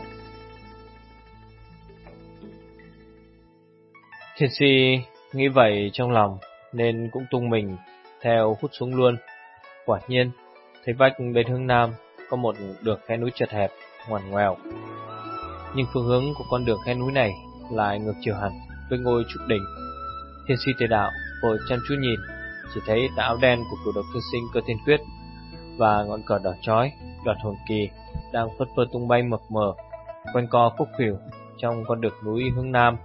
Thiên Si nghĩ vậy trong lòng, nên cũng tung mình theo hút xuống luôn. Quả nhiên, thấy vách bên hướng nam có một đường khe núi chật hẹp, ngoằn ngoèo, nhưng phương hướng của con đường khe núi này lại ngược chiều hẳn với ngôi Trúc Đỉnh. Thiên Si Tề Đạo vội chăm chú nhìn, chỉ thấy tà áo đen của Cửu Độc Thư Sinh Cơ Thiên Quyết và ngọn cờ đỏ chói Đoạt Hồn Kỳ đang phất phơ tung bay mập mờ, quanh co khúc khuỷu trong con đường núi hướng nam.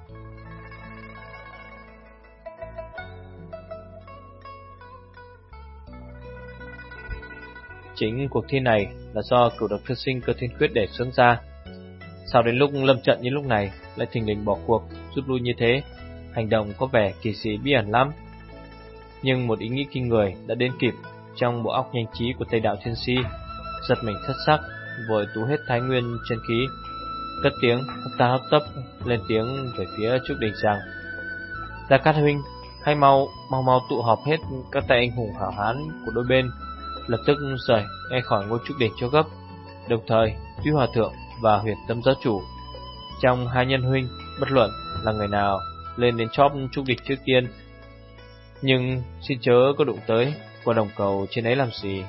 Chính cuộc thi này là do Cửu Độc Thư Sinh Cơ Thiên Quyết để xướng ra. Sao đến lúc lâm trận như lúc này lại thình lình bỏ cuộc, rút lui như thế? Hành động có vẻ kỳ dị bí ẩn lắm. Nhưng một ý nghĩ kinh người đã đến kịp trong bộ óc nhanh trí của Tây Đạo Thiên Si, giật mình thất sắc, vội tú hết thái nguyên chân khí, cất tiếng hấp ta hấp tấp lên tiếng về phía Trúc Đỉnh rằng: "Gia Cát huynh, hãy mau mau mau tụ họp hết các tay anh hùng hảo hán của đôi bên, lập tức rời ngay khỏi ngôi Trúc Đỉnh cho gấp. Đồng thời, Tuy Hòa Thượng và Huyền Tâm giáo chủ, trong hai nhân huynh, bất luận là người nào lên đến chóp Trúc Đỉnh trước tiên, nhưng xin chớ có đụng tới quả đồng cầu trên ấy làm gì."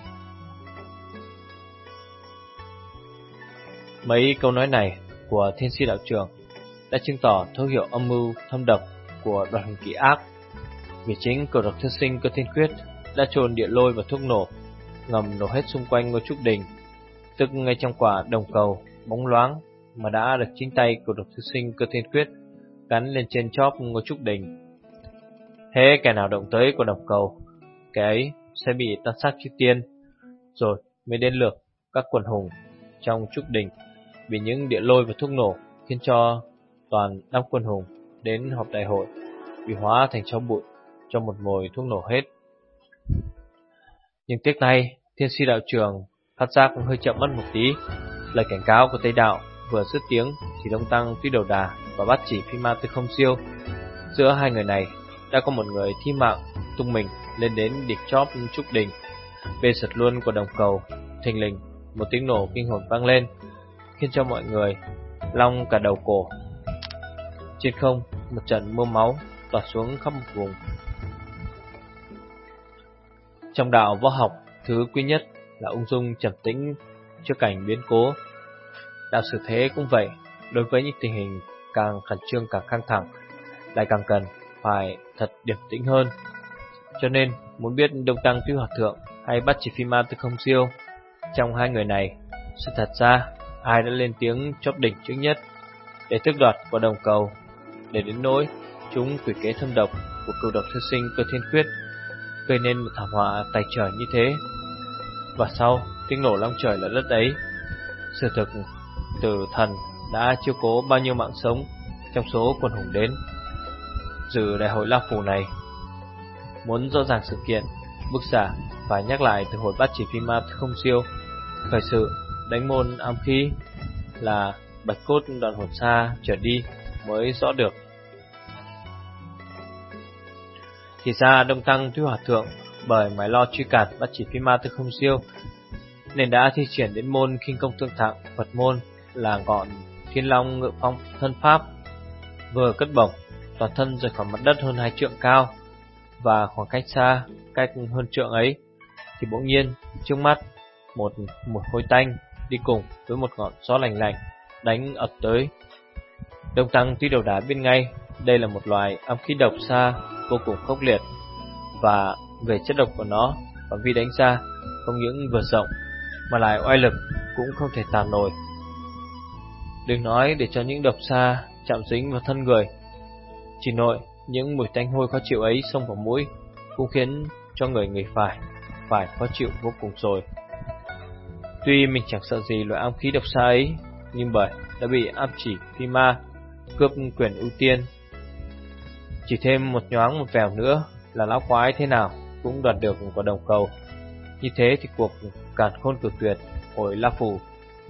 Mấy câu nói này của Thiên Si đạo trưởng đã chứng tỏ thấu hiểu âm mưu thâm độc của Đoạt Hồn Kỳ Ác. Vì chính Cửu Độc Thư Sinh Cơ Thiên Quyết đã trồn địa lôi và thuốc nổ ngầm nổ hết xung quanh ngôi Trúc Đỉnh, tức ngay trong quả đồng cầu bóng loáng mà đã được chính tay Cửu Độc Thư Sinh Cơ Thiên Quyết gắn lên trên chóp ngôi Trúc Đỉnh. Thế kẻ nào động tới quả đồng cầu, kẻ ấy sẽ bị tan xác trước tiên, rồi mới đến lượt các quần hùng trong Trúc Đỉnh. Vì những địa lôi và thuốc nổ khiến cho toàn đám quân hùng đến họp đại hội bị hóa thành tro bụi trong một mồi thuốc nổ hết. Nhưng tiếc thay, Thiên Si đạo trưởng phát giác hơi chậm mất một tí. Lời cảnh cáo của Tây Đạo vừa dứt tiếng thì Đông Tăng, Tuy Đầu Đà và Bát Chỉ Phi Ma Tư Không Diêu, giữa hai người này đã có một người thi mạng tung mình lên đến đỉnh chóp Trúc Đỉnh, bê sật luôn của đồng cầu. Thình lình một tiếng nổ kinh hồn vang lên, khiến cho mọi người long cả đầu cổ. Trên không một trận mưa máu tỏa xuống khắp một vùng. Trong đạo võ học, thứ quý nhất là ung dung trầm tĩnh trước cảnh biến cố. Đạo xử thế cũng vậy, đối với những tình hình càng khẩn trương càng căng thẳng, lại càng cần phải thật điềm tĩnh hơn. Cho nên, muốn biết Đông Tăng Tuy Hòa Thượng hay Bát Chỉ Phi Ma Tư Không Siêu, trong hai người này, sự thật ra ai đã lên tiếng chóp đỉnh trước nhất để tước đoạt quả đồng cầu, để đến nỗi chúng quỷ kế thâm độc của cửu độc thư sinh Cơ Thiên Quyết gây nên một thảm họa tài trời như thế. Và sau tiếng nổ long trời lở đất ấy, sự thực Tử Thần đã chiếu cố bao nhiêu mạng sống trong số quần hùng đến dự đại hội La Phủ này. Muốn rõ ràng sự kiện, bức giả phải nhắc lại từ hồi Bát Chỉ Phi Ma Tư Không Siêu khởi sự đánh môn ám khí là bạch cốt đoạn hồn xa trở đi mới rõ được. Thì ra Đông Tăng Tuy Hòa Thượng bởi mãi lo truy cản Bát Chỉ Phi Ma Tư Không Siêu nên đã thi triển đến môn khinh công tương thạng Phật môn là ngọn Thiên Long Ngự Phong thân pháp. Vừa cất bổng, toàn thân rời khỏi mặt đất hơn hai trượng cao, và khoảng cách xa, cách hơn trượng ấy, thì bỗng nhiên trước mắt một mùi hôi tanh đi cùng với một ngọn gió lạnh lạnh đánh ập tới. Đông Tăng Tuy Đầu Đá biết ngay đây là một loài âm khí độc xa vô cùng khốc liệt, và về chất độc của nó, phạm vi đánh ra không những vừa rộng mà lại oai lực cũng không thể tàn nổi. Đừng nói để cho những độc xa chạm dính vào thân người, chỉ nội những mùi tanh hôi khó chịu ấy xông vào mũi cũng khiến cho người người phải phải khó chịu vô cùng rồi. Tuy mình chẳng sợ gì loại ám khí độc xa ấy, nhưng bởi đã bị ám chỉ phi ma cướp quyền ưu tiên, chỉ thêm một nhoáng một vèo nữa là lão quái thế nào cũng đoạt được quả đồng cầu. Như thế thì cuộc càn khôn cử tuyệt hồi La Phủ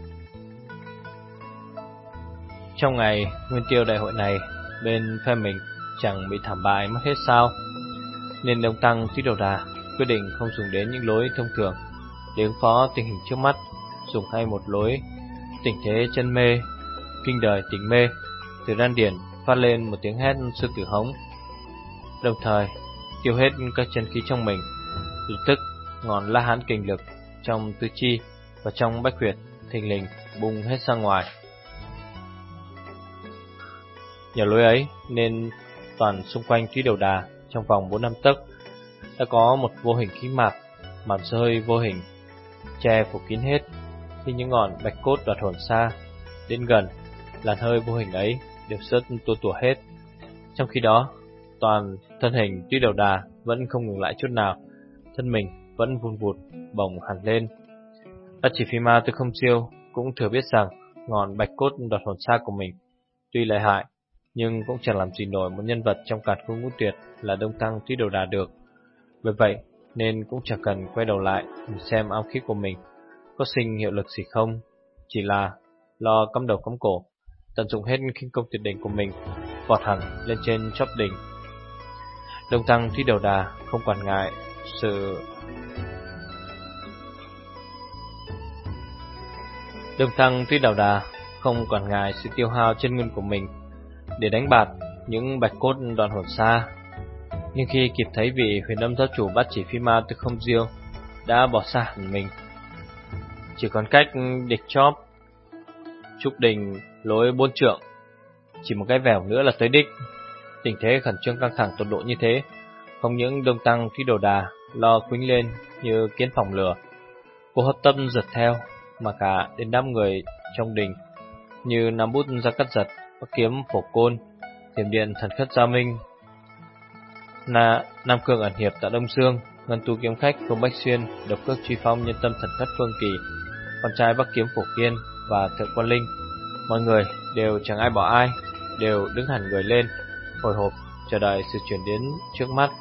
trong ngày nguyên tiêu đại hội này, bên phe mình chẳng bị thảm bại mất hết sao? Nên Đông Tăng Tuy Đầu Đà quyết định không dùng đến những lối thông thường để ứng phó tình hình trước mắt, dùng hay một lối tình thế chân mê, kinh đời tình mê. Từ đan điển phát lên một tiếng hét sư tử hống, đồng thời tiêu hết các chân khí trong mình. Lập tức ngọn La Hán kình lực trong tứ chi và trong bách huyệt thình lình bùng hết ra ngoài. Nhờ lối ấy nên toàn xung quanh Tuy Đầu Đà trong vòng bốn năm tấc đã có một vô hình khí mạc, màn rơi vô hình che phủ kín hết. Khi những ngọn bạch cốt đoạt hồn xa đến gần, làn hơi vô hình ấy đều sớt tua tủa hết. Trong khi đó, toàn thân hình Tuy Đầu Đà vẫn không ngừng lại chút nào, thân mình vẫn vun vụt bồng hẳn lên. Bát Chỉ Phi Ma Tư Không Siêu cũng thừa biết rằng ngọn bạch cốt đoạt hồn xa của mình tuy lợi hại, nhưng cũng chẳng làm gì nổi một nhân vật trong càn khôn ngũ tuyệt là Đông Tăng Tuy Đầu Đà được. Bởi vậy nên cũng chẳng cần quay đầu lại xem ám khí của mình có sinh hiệu lực gì không, chỉ là lo cắm đầu cắm cổ, tận dụng hết khinh công tuyệt đỉnh của mình, vọt hẳn lên trên chóp đỉnh. Đông Tăng Tuy Đầu Đà không quản ngại sự Đông Tăng Tuy Đầu Đà không quản ngại sự tiêu hao chân nguyên của mình để đánh bạt những bạch cốt đoạn hồn xa. Nhưng khi kịp thấy vị huyền âm giáo chủ Bát Chỉ Phi Ma Tư Không Siêu đã bỏ xa hẳn mình, chỉ còn cách địch chóp trúc đình lối bốn trượng, chỉ một cái vèo nữa là tới đích. Tình thế khẩn trương căng thẳng tột độ như thế, không những Đông Tăng Tuy Đầu Đà lo quýnh lên như kiến phòng lửa, cô hấp tâm giật theo, mà cả đến đám người trong đình như nắm bút ra cắt giật, bắc kiếm phổ côn, thiểm điện thần khất gia minh, Na, Nam Cương ẩn hiệp tại Đông Dương, ngân tu kiếm khách Phương Bách Xuyên, độc cước truy phong nhân tâm thần khất Phương Kỳ, con trai bắc kiếm phổ kiên và thượng quan linh. Mọi người đều chẳng ai bỏ ai, đều đứng hẳn người lên, hồi hộp chờ đợi sự chuyển đến trước mắt.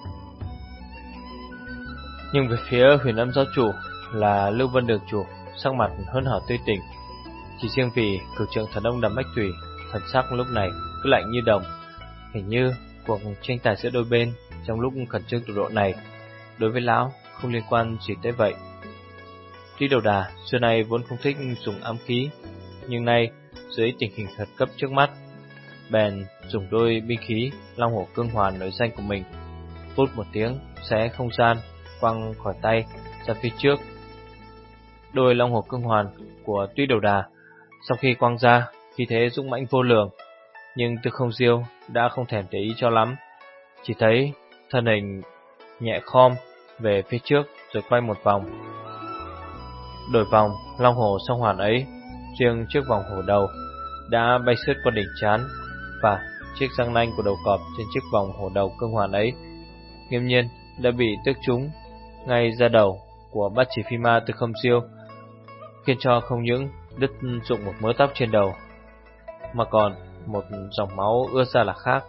Nhưng về phía huyền âm giáo chủ là Lưu Vân Đường chủ, sắc mặt hớn hở tươi tỉnh. Chỉ riêng vì cửu trượng thần ông Đàm Bách Thủy, thần sắc lúc này cứ lạnh như đồng. Hình như cuộc tranh tài giữa đôi bên trong lúc khẩn trương tột độ này đối với lão không liên quan gì tới vậy. Tuy Đầu Đà xưa nay vốn không thích dùng ám khí, nhưng nay dưới tình hình khẩn cấp trước mắt, bèn dùng đôi binh khí Long Hổ Cương Hoàn nổi danh của mình, phút một tiếng xé không gian, quăng khỏi tay ra phía trước. Đôi Long Hổ Cương Hoàn của Tuy Đầu Đà sau khi quăng ra, khí thế dũng mãnh vô lường, nhưng Tư Không Diêu đã không thèm để ý cho lắm, chỉ thấy thân hình nhẹ khom về phía trước rồi quay một vòng. Đổi vòng Long Hổ song hoàn ấy, riêng chiếc vòng hổ đầu đã bay sượt qua đỉnh trán, và chiếc răng nanh của đầu cọp trên chiếc vòng hổ đầu cương hoàn ấy nghiêm nhiên đã bị tước trúng ngay ra đầu của Bát Chỉ Phi Ma Tư Không Diêu, khiến cho không những đứt rụng một mớ tóc trên đầu, mà còn một dòng máu ưa ra là khác.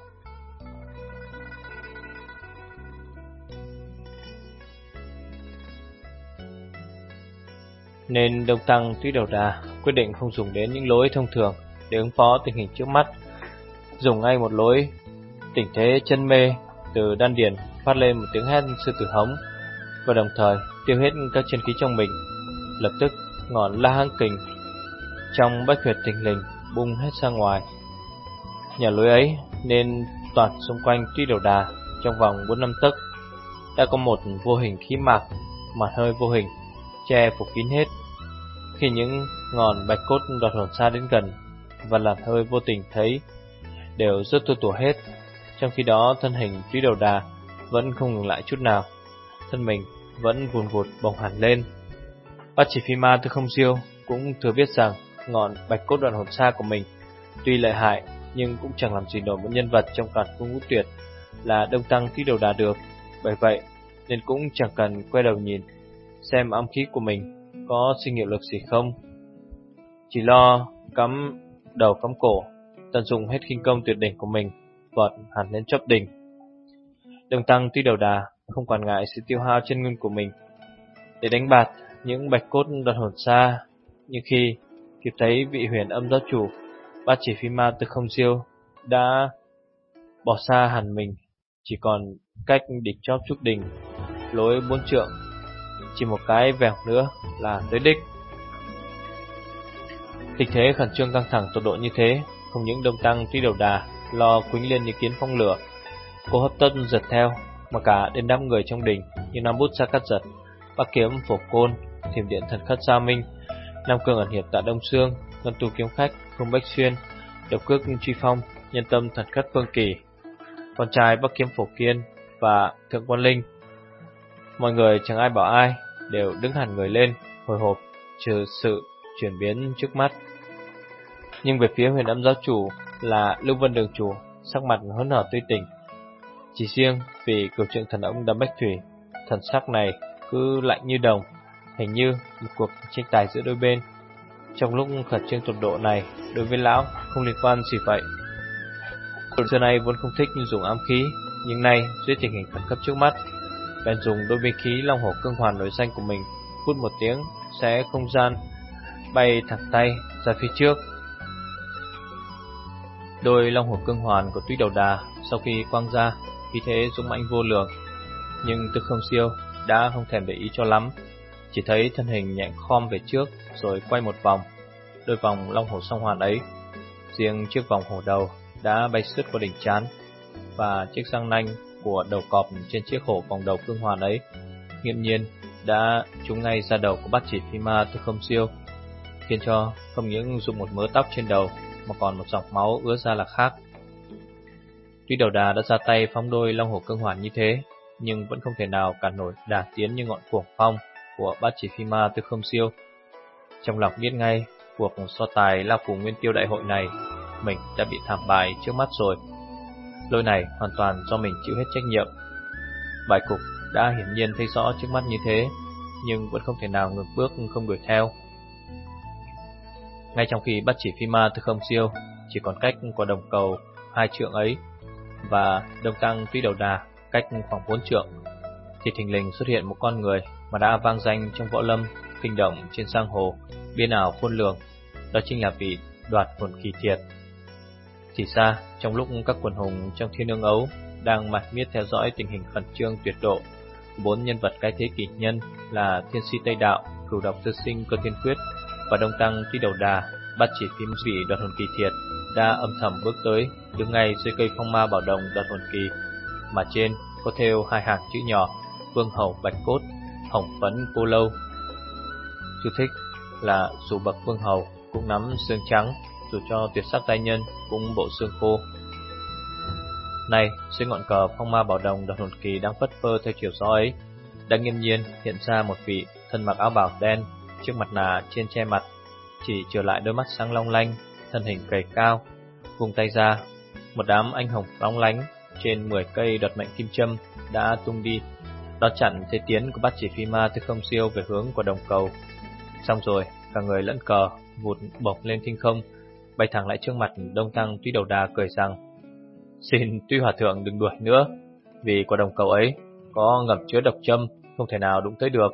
Nên Đông Tăng Tuy Đầu Đà quyết định không dùng đến những lối thông thường để ứng phó tình hình trước mắt, dùng ngay một lối tình thế chân mê, từ đan điền phát lên một tiếng hét sư tử hống, và đồng thời tiêu hết các chân khí trong mình. Lập tức ngọn La Hán Kình trong bách huyệt thình lình bung hết ra ngoài. Nhờ lối ấy nên toàn xung quanh Tuy Đầu Đà trong vòng bốn năm tấc đã có một vô hình khí mạc, màn hơi vô hình che phủ kín hết. Khi những ngọn bạch cốt đoạt hồn xa đến gần, và làn hơi vô tình thấy đều rất tua tủa hết. Trong khi đó thân hình Tuy Đầu Đà vẫn không ngừng lại chút nào, thân mình vẫn vùn vụt bồng hẳn lên. Bát Chỉ Phi Ma Tư Không Diêu cũng thừa biết rằng ngọn bạch cốt đoạt hồn xa của mình tuy lợi hại, nhưng cũng chẳng làm gì nổi một nhân vật trong càn khôn ngũ tuyệt là Đông Tăng Tuy Đầu Đà được. Bởi vậy nên cũng chẳng cần quay đầu nhìn xem âm khí của mình có sinh hiệu lực gì không, chỉ lo cắm đầu cắm cổ, tận dụng hết khinh công tuyệt đỉnh của mình, vọt hẳn lên chóp đỉnh. Đông Tăng Tuy Đầu Đà không quản ngại sự tiêu hao chân nguyên của mình để đánh bạt những bạch cốt đoạt hồn xa, nhưng khi kịp thấy vị huyền âm giáo chủ Bát Chỉ Phi Ma Tư Không Diêu đã bỏ xa hẳn mình, chỉ còn cách đỉnh chóp trúc đỉnh lối bốn trượng, chỉ một cái vèo nữa là tới đích. Tình thế khẩn trương căng thẳng tột độ như thế, không những Đông Tăng Tuy Đầu Đà lo quýnh lên như kiến phong lửa, cô hấp tấp giật theo, mà cả đến đám người trong đình như Nam Bút Sa Cát Giật, Bắc Kiếm Phổ Côn, Thiểm Điện Thần Khất Gia Minh, Nam Cương Ẩn Hiệp Tạ Đông Sương, Ngân Tu Kiếm Khách Không Bách Xuyên, Độc Cước Truy Phong, Nhân Tâm Thần Khất Phương Kỳ, con trai Bắc Kiếm Phổ Kiên và Thượng Quan Linh. Mọi người chẳng ai bảo ai, đều đứng hẳn người lên, hồi hộp chờ sự chuyển biến trước mắt. Nhưng về phía huyền âm giáo chủ là Lưu Vân Đường chủ, sắc mặt hớn hở tươi tỉnh. Chỉ riêng vì cửu trượng thần ông Đàm Bách Thủy, thần sắc này cứ lạnh như đồng, hình như một cuộc tranh tài giữa đôi bên. Trong lúc khẩn trương tột độ này, đối với lão không liên quan gì vậy. Xưa nay vốn không thích dùng ám khí, nhưng nay dưới tình hình khẩn cấp trước mắt, bèn dùng đôi binh khí Long Hổ Cương Hoàn nổi danh của mình, phút một tiếng xé không gian, bay thẳng tay ra phía trước. Đôi Long Hổ Cương Hoàn của Tuy Đầu Đà sau khi quăng ra, khí thế dũng mãnh vô lường, nhưng Tư Không Diêu đã không thèm để ý cho lắm, chỉ thấy thân hình nhẹ khom về trước rồi quay một vòng. Đôi vòng Long Hổ song hoàn ấy, riêng chiếc vòng hổ đầu đã bay sượt qua đỉnh trán, và chiếc răng nanh của đầu cọp trên chiếc hổ vòng đầu cương hoàn ấy nghiêm nhiên đã trúng ngay ra đầu của Bát Chỉ Phi Ma Tư Không Diêu, khiến cho không những rụng một mớ tóc trên đầu, mà còn một dòng máu ứa ra là khác. Tuy Đầu Đà đã ra tay phóng đôi Long Hổ Cương Hoàn như thế, nhưng vẫn không thể nào cản nổi đà tiến như ngọn cuồng phong của Bát Chỉ Phi Ma Tư Không Diêu. Trong lòng biết ngay cuộc so tài Lao Phù Nguyên Tiêu đại hội này, mình đã bị thảm bại trước mắt rồi. Lỗi này hoàn toàn do mình chịu hết trách nhiệm. Bại cục đã hiển nhiên thấy rõ trước mắt như thế, nhưng vẫn không thể nào ngừng bước không đuổi theo. Ngay trong khi Bát Chỉ Phi Ma Tư Không Diêu chỉ còn cách quả đồng cầu hai trượng ấy, và Đông Tăng Tuy Đầu Đà cách khoảng bốn trượng, thì thình lình xuất hiện một con người mà đã vang danh trong võ lâm, kinh động trên giang hồ, biên ảo khôn lường. Đó chính là vị Đoạt Hồn Kỳ Thiệt. Thì ra, trong lúc các quần hùng trong Thiên Ương Ấu đang mải miết theo dõi tình hình khẩn trương tuyệt độ, bốn nhân vật cái thế kỷ nhân là Thiên Si Tây Đạo, Cửu Độc Tư Sinh Cơ Thiên Quyết và Đông Tăng Tuy Đầu Đà, Bát Chỉ Phi vị Đoạt Hồn Kỳ Thiệt đã âm thầm bước tới, đứng ngay dưới cây phong ma bảo đồng đoạt hồn kỳ, mà trên có thêu hai hàng chữ nhỏ: Vương hầu bạch cốt, hồng phấn cô lâu. Chú thích là dù bậc vương hầu cũng nắm xương trắng, dù cho tuyệt sắc giai nhân cũng bộ xương khô. Này, dưới ngọn cờ phong ma bảo đồng đoạt hồn kỳ đang phất phơ theo chiều gió ấy, đã nghiêm nhiên hiện ra một vị thân mặc áo bào đen, chiếc mặt nạ trên che mặt, chỉ trở lại đôi mắt sáng long lanh, thân hình gầy cao, vùng tay ra, một đám anh hồng lóng lánh trên mười cây đoạt mệnh kim châm đã tung đi, đón chặn thế tiến của bát chỉ phi ma Tư Không Siêu về hướng của đồng cầu. Xong rồi, cả người lẫn cờ vụt bổng lên thinh không, bay thẳng lại trước mặt Đông Tăng Tuy Đầu Đà, cười rằng: Xin Tuy Hòa Thượng đừng đuổi nữa, vì quả đồng cầu ấy có ngầm chứa độc châm, không thể nào đụng tới được.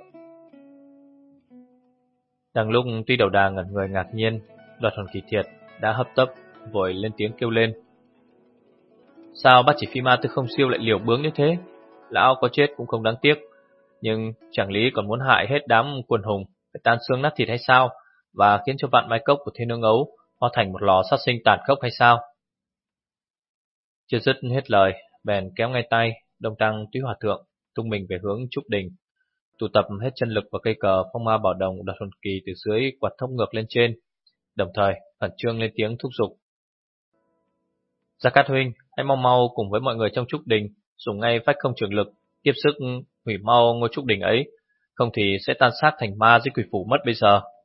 Đang lúc Tuy Đầu Đà ngẩn người ngạc nhiên, đoạt hồn kỳ thiệt đã hấp tấp vội lên tiếng kêu lên: Sao bát chỉ phi ma Tư Không Siêu lại liều bướng như thế? Lão có chết cũng không đáng tiếc, nhưng chẳng lý còn muốn hại hết đám quần hùng phải tan xương nát thịt hay sao, và khiến cho vạn mai cốc của Thiên Nương Ấu hóa thành một lò sát sinh tàn khốc hay sao? Chưa dứt hết lời, bèn kéo ngay tay Đông Tăng Tuy Hòa Thượng tung mình về hướng trúc đình, tụ tập hết chân lực vào cây cờ phong ma bảo đồng đoạt hồn kỳ từ dưới quạt thông ngược lên trên, đồng thời khẩn trương lên tiếng thúc giục: Gia Cát huynh, hãy mau mau cùng với mọi người trong trúc đình dùng ngay phách không trường lực tiếp sức hủy mau ngôi trúc đình ấy, không thì sẽ tan xác thành ma dưới quỷ phủ mất bây giờ.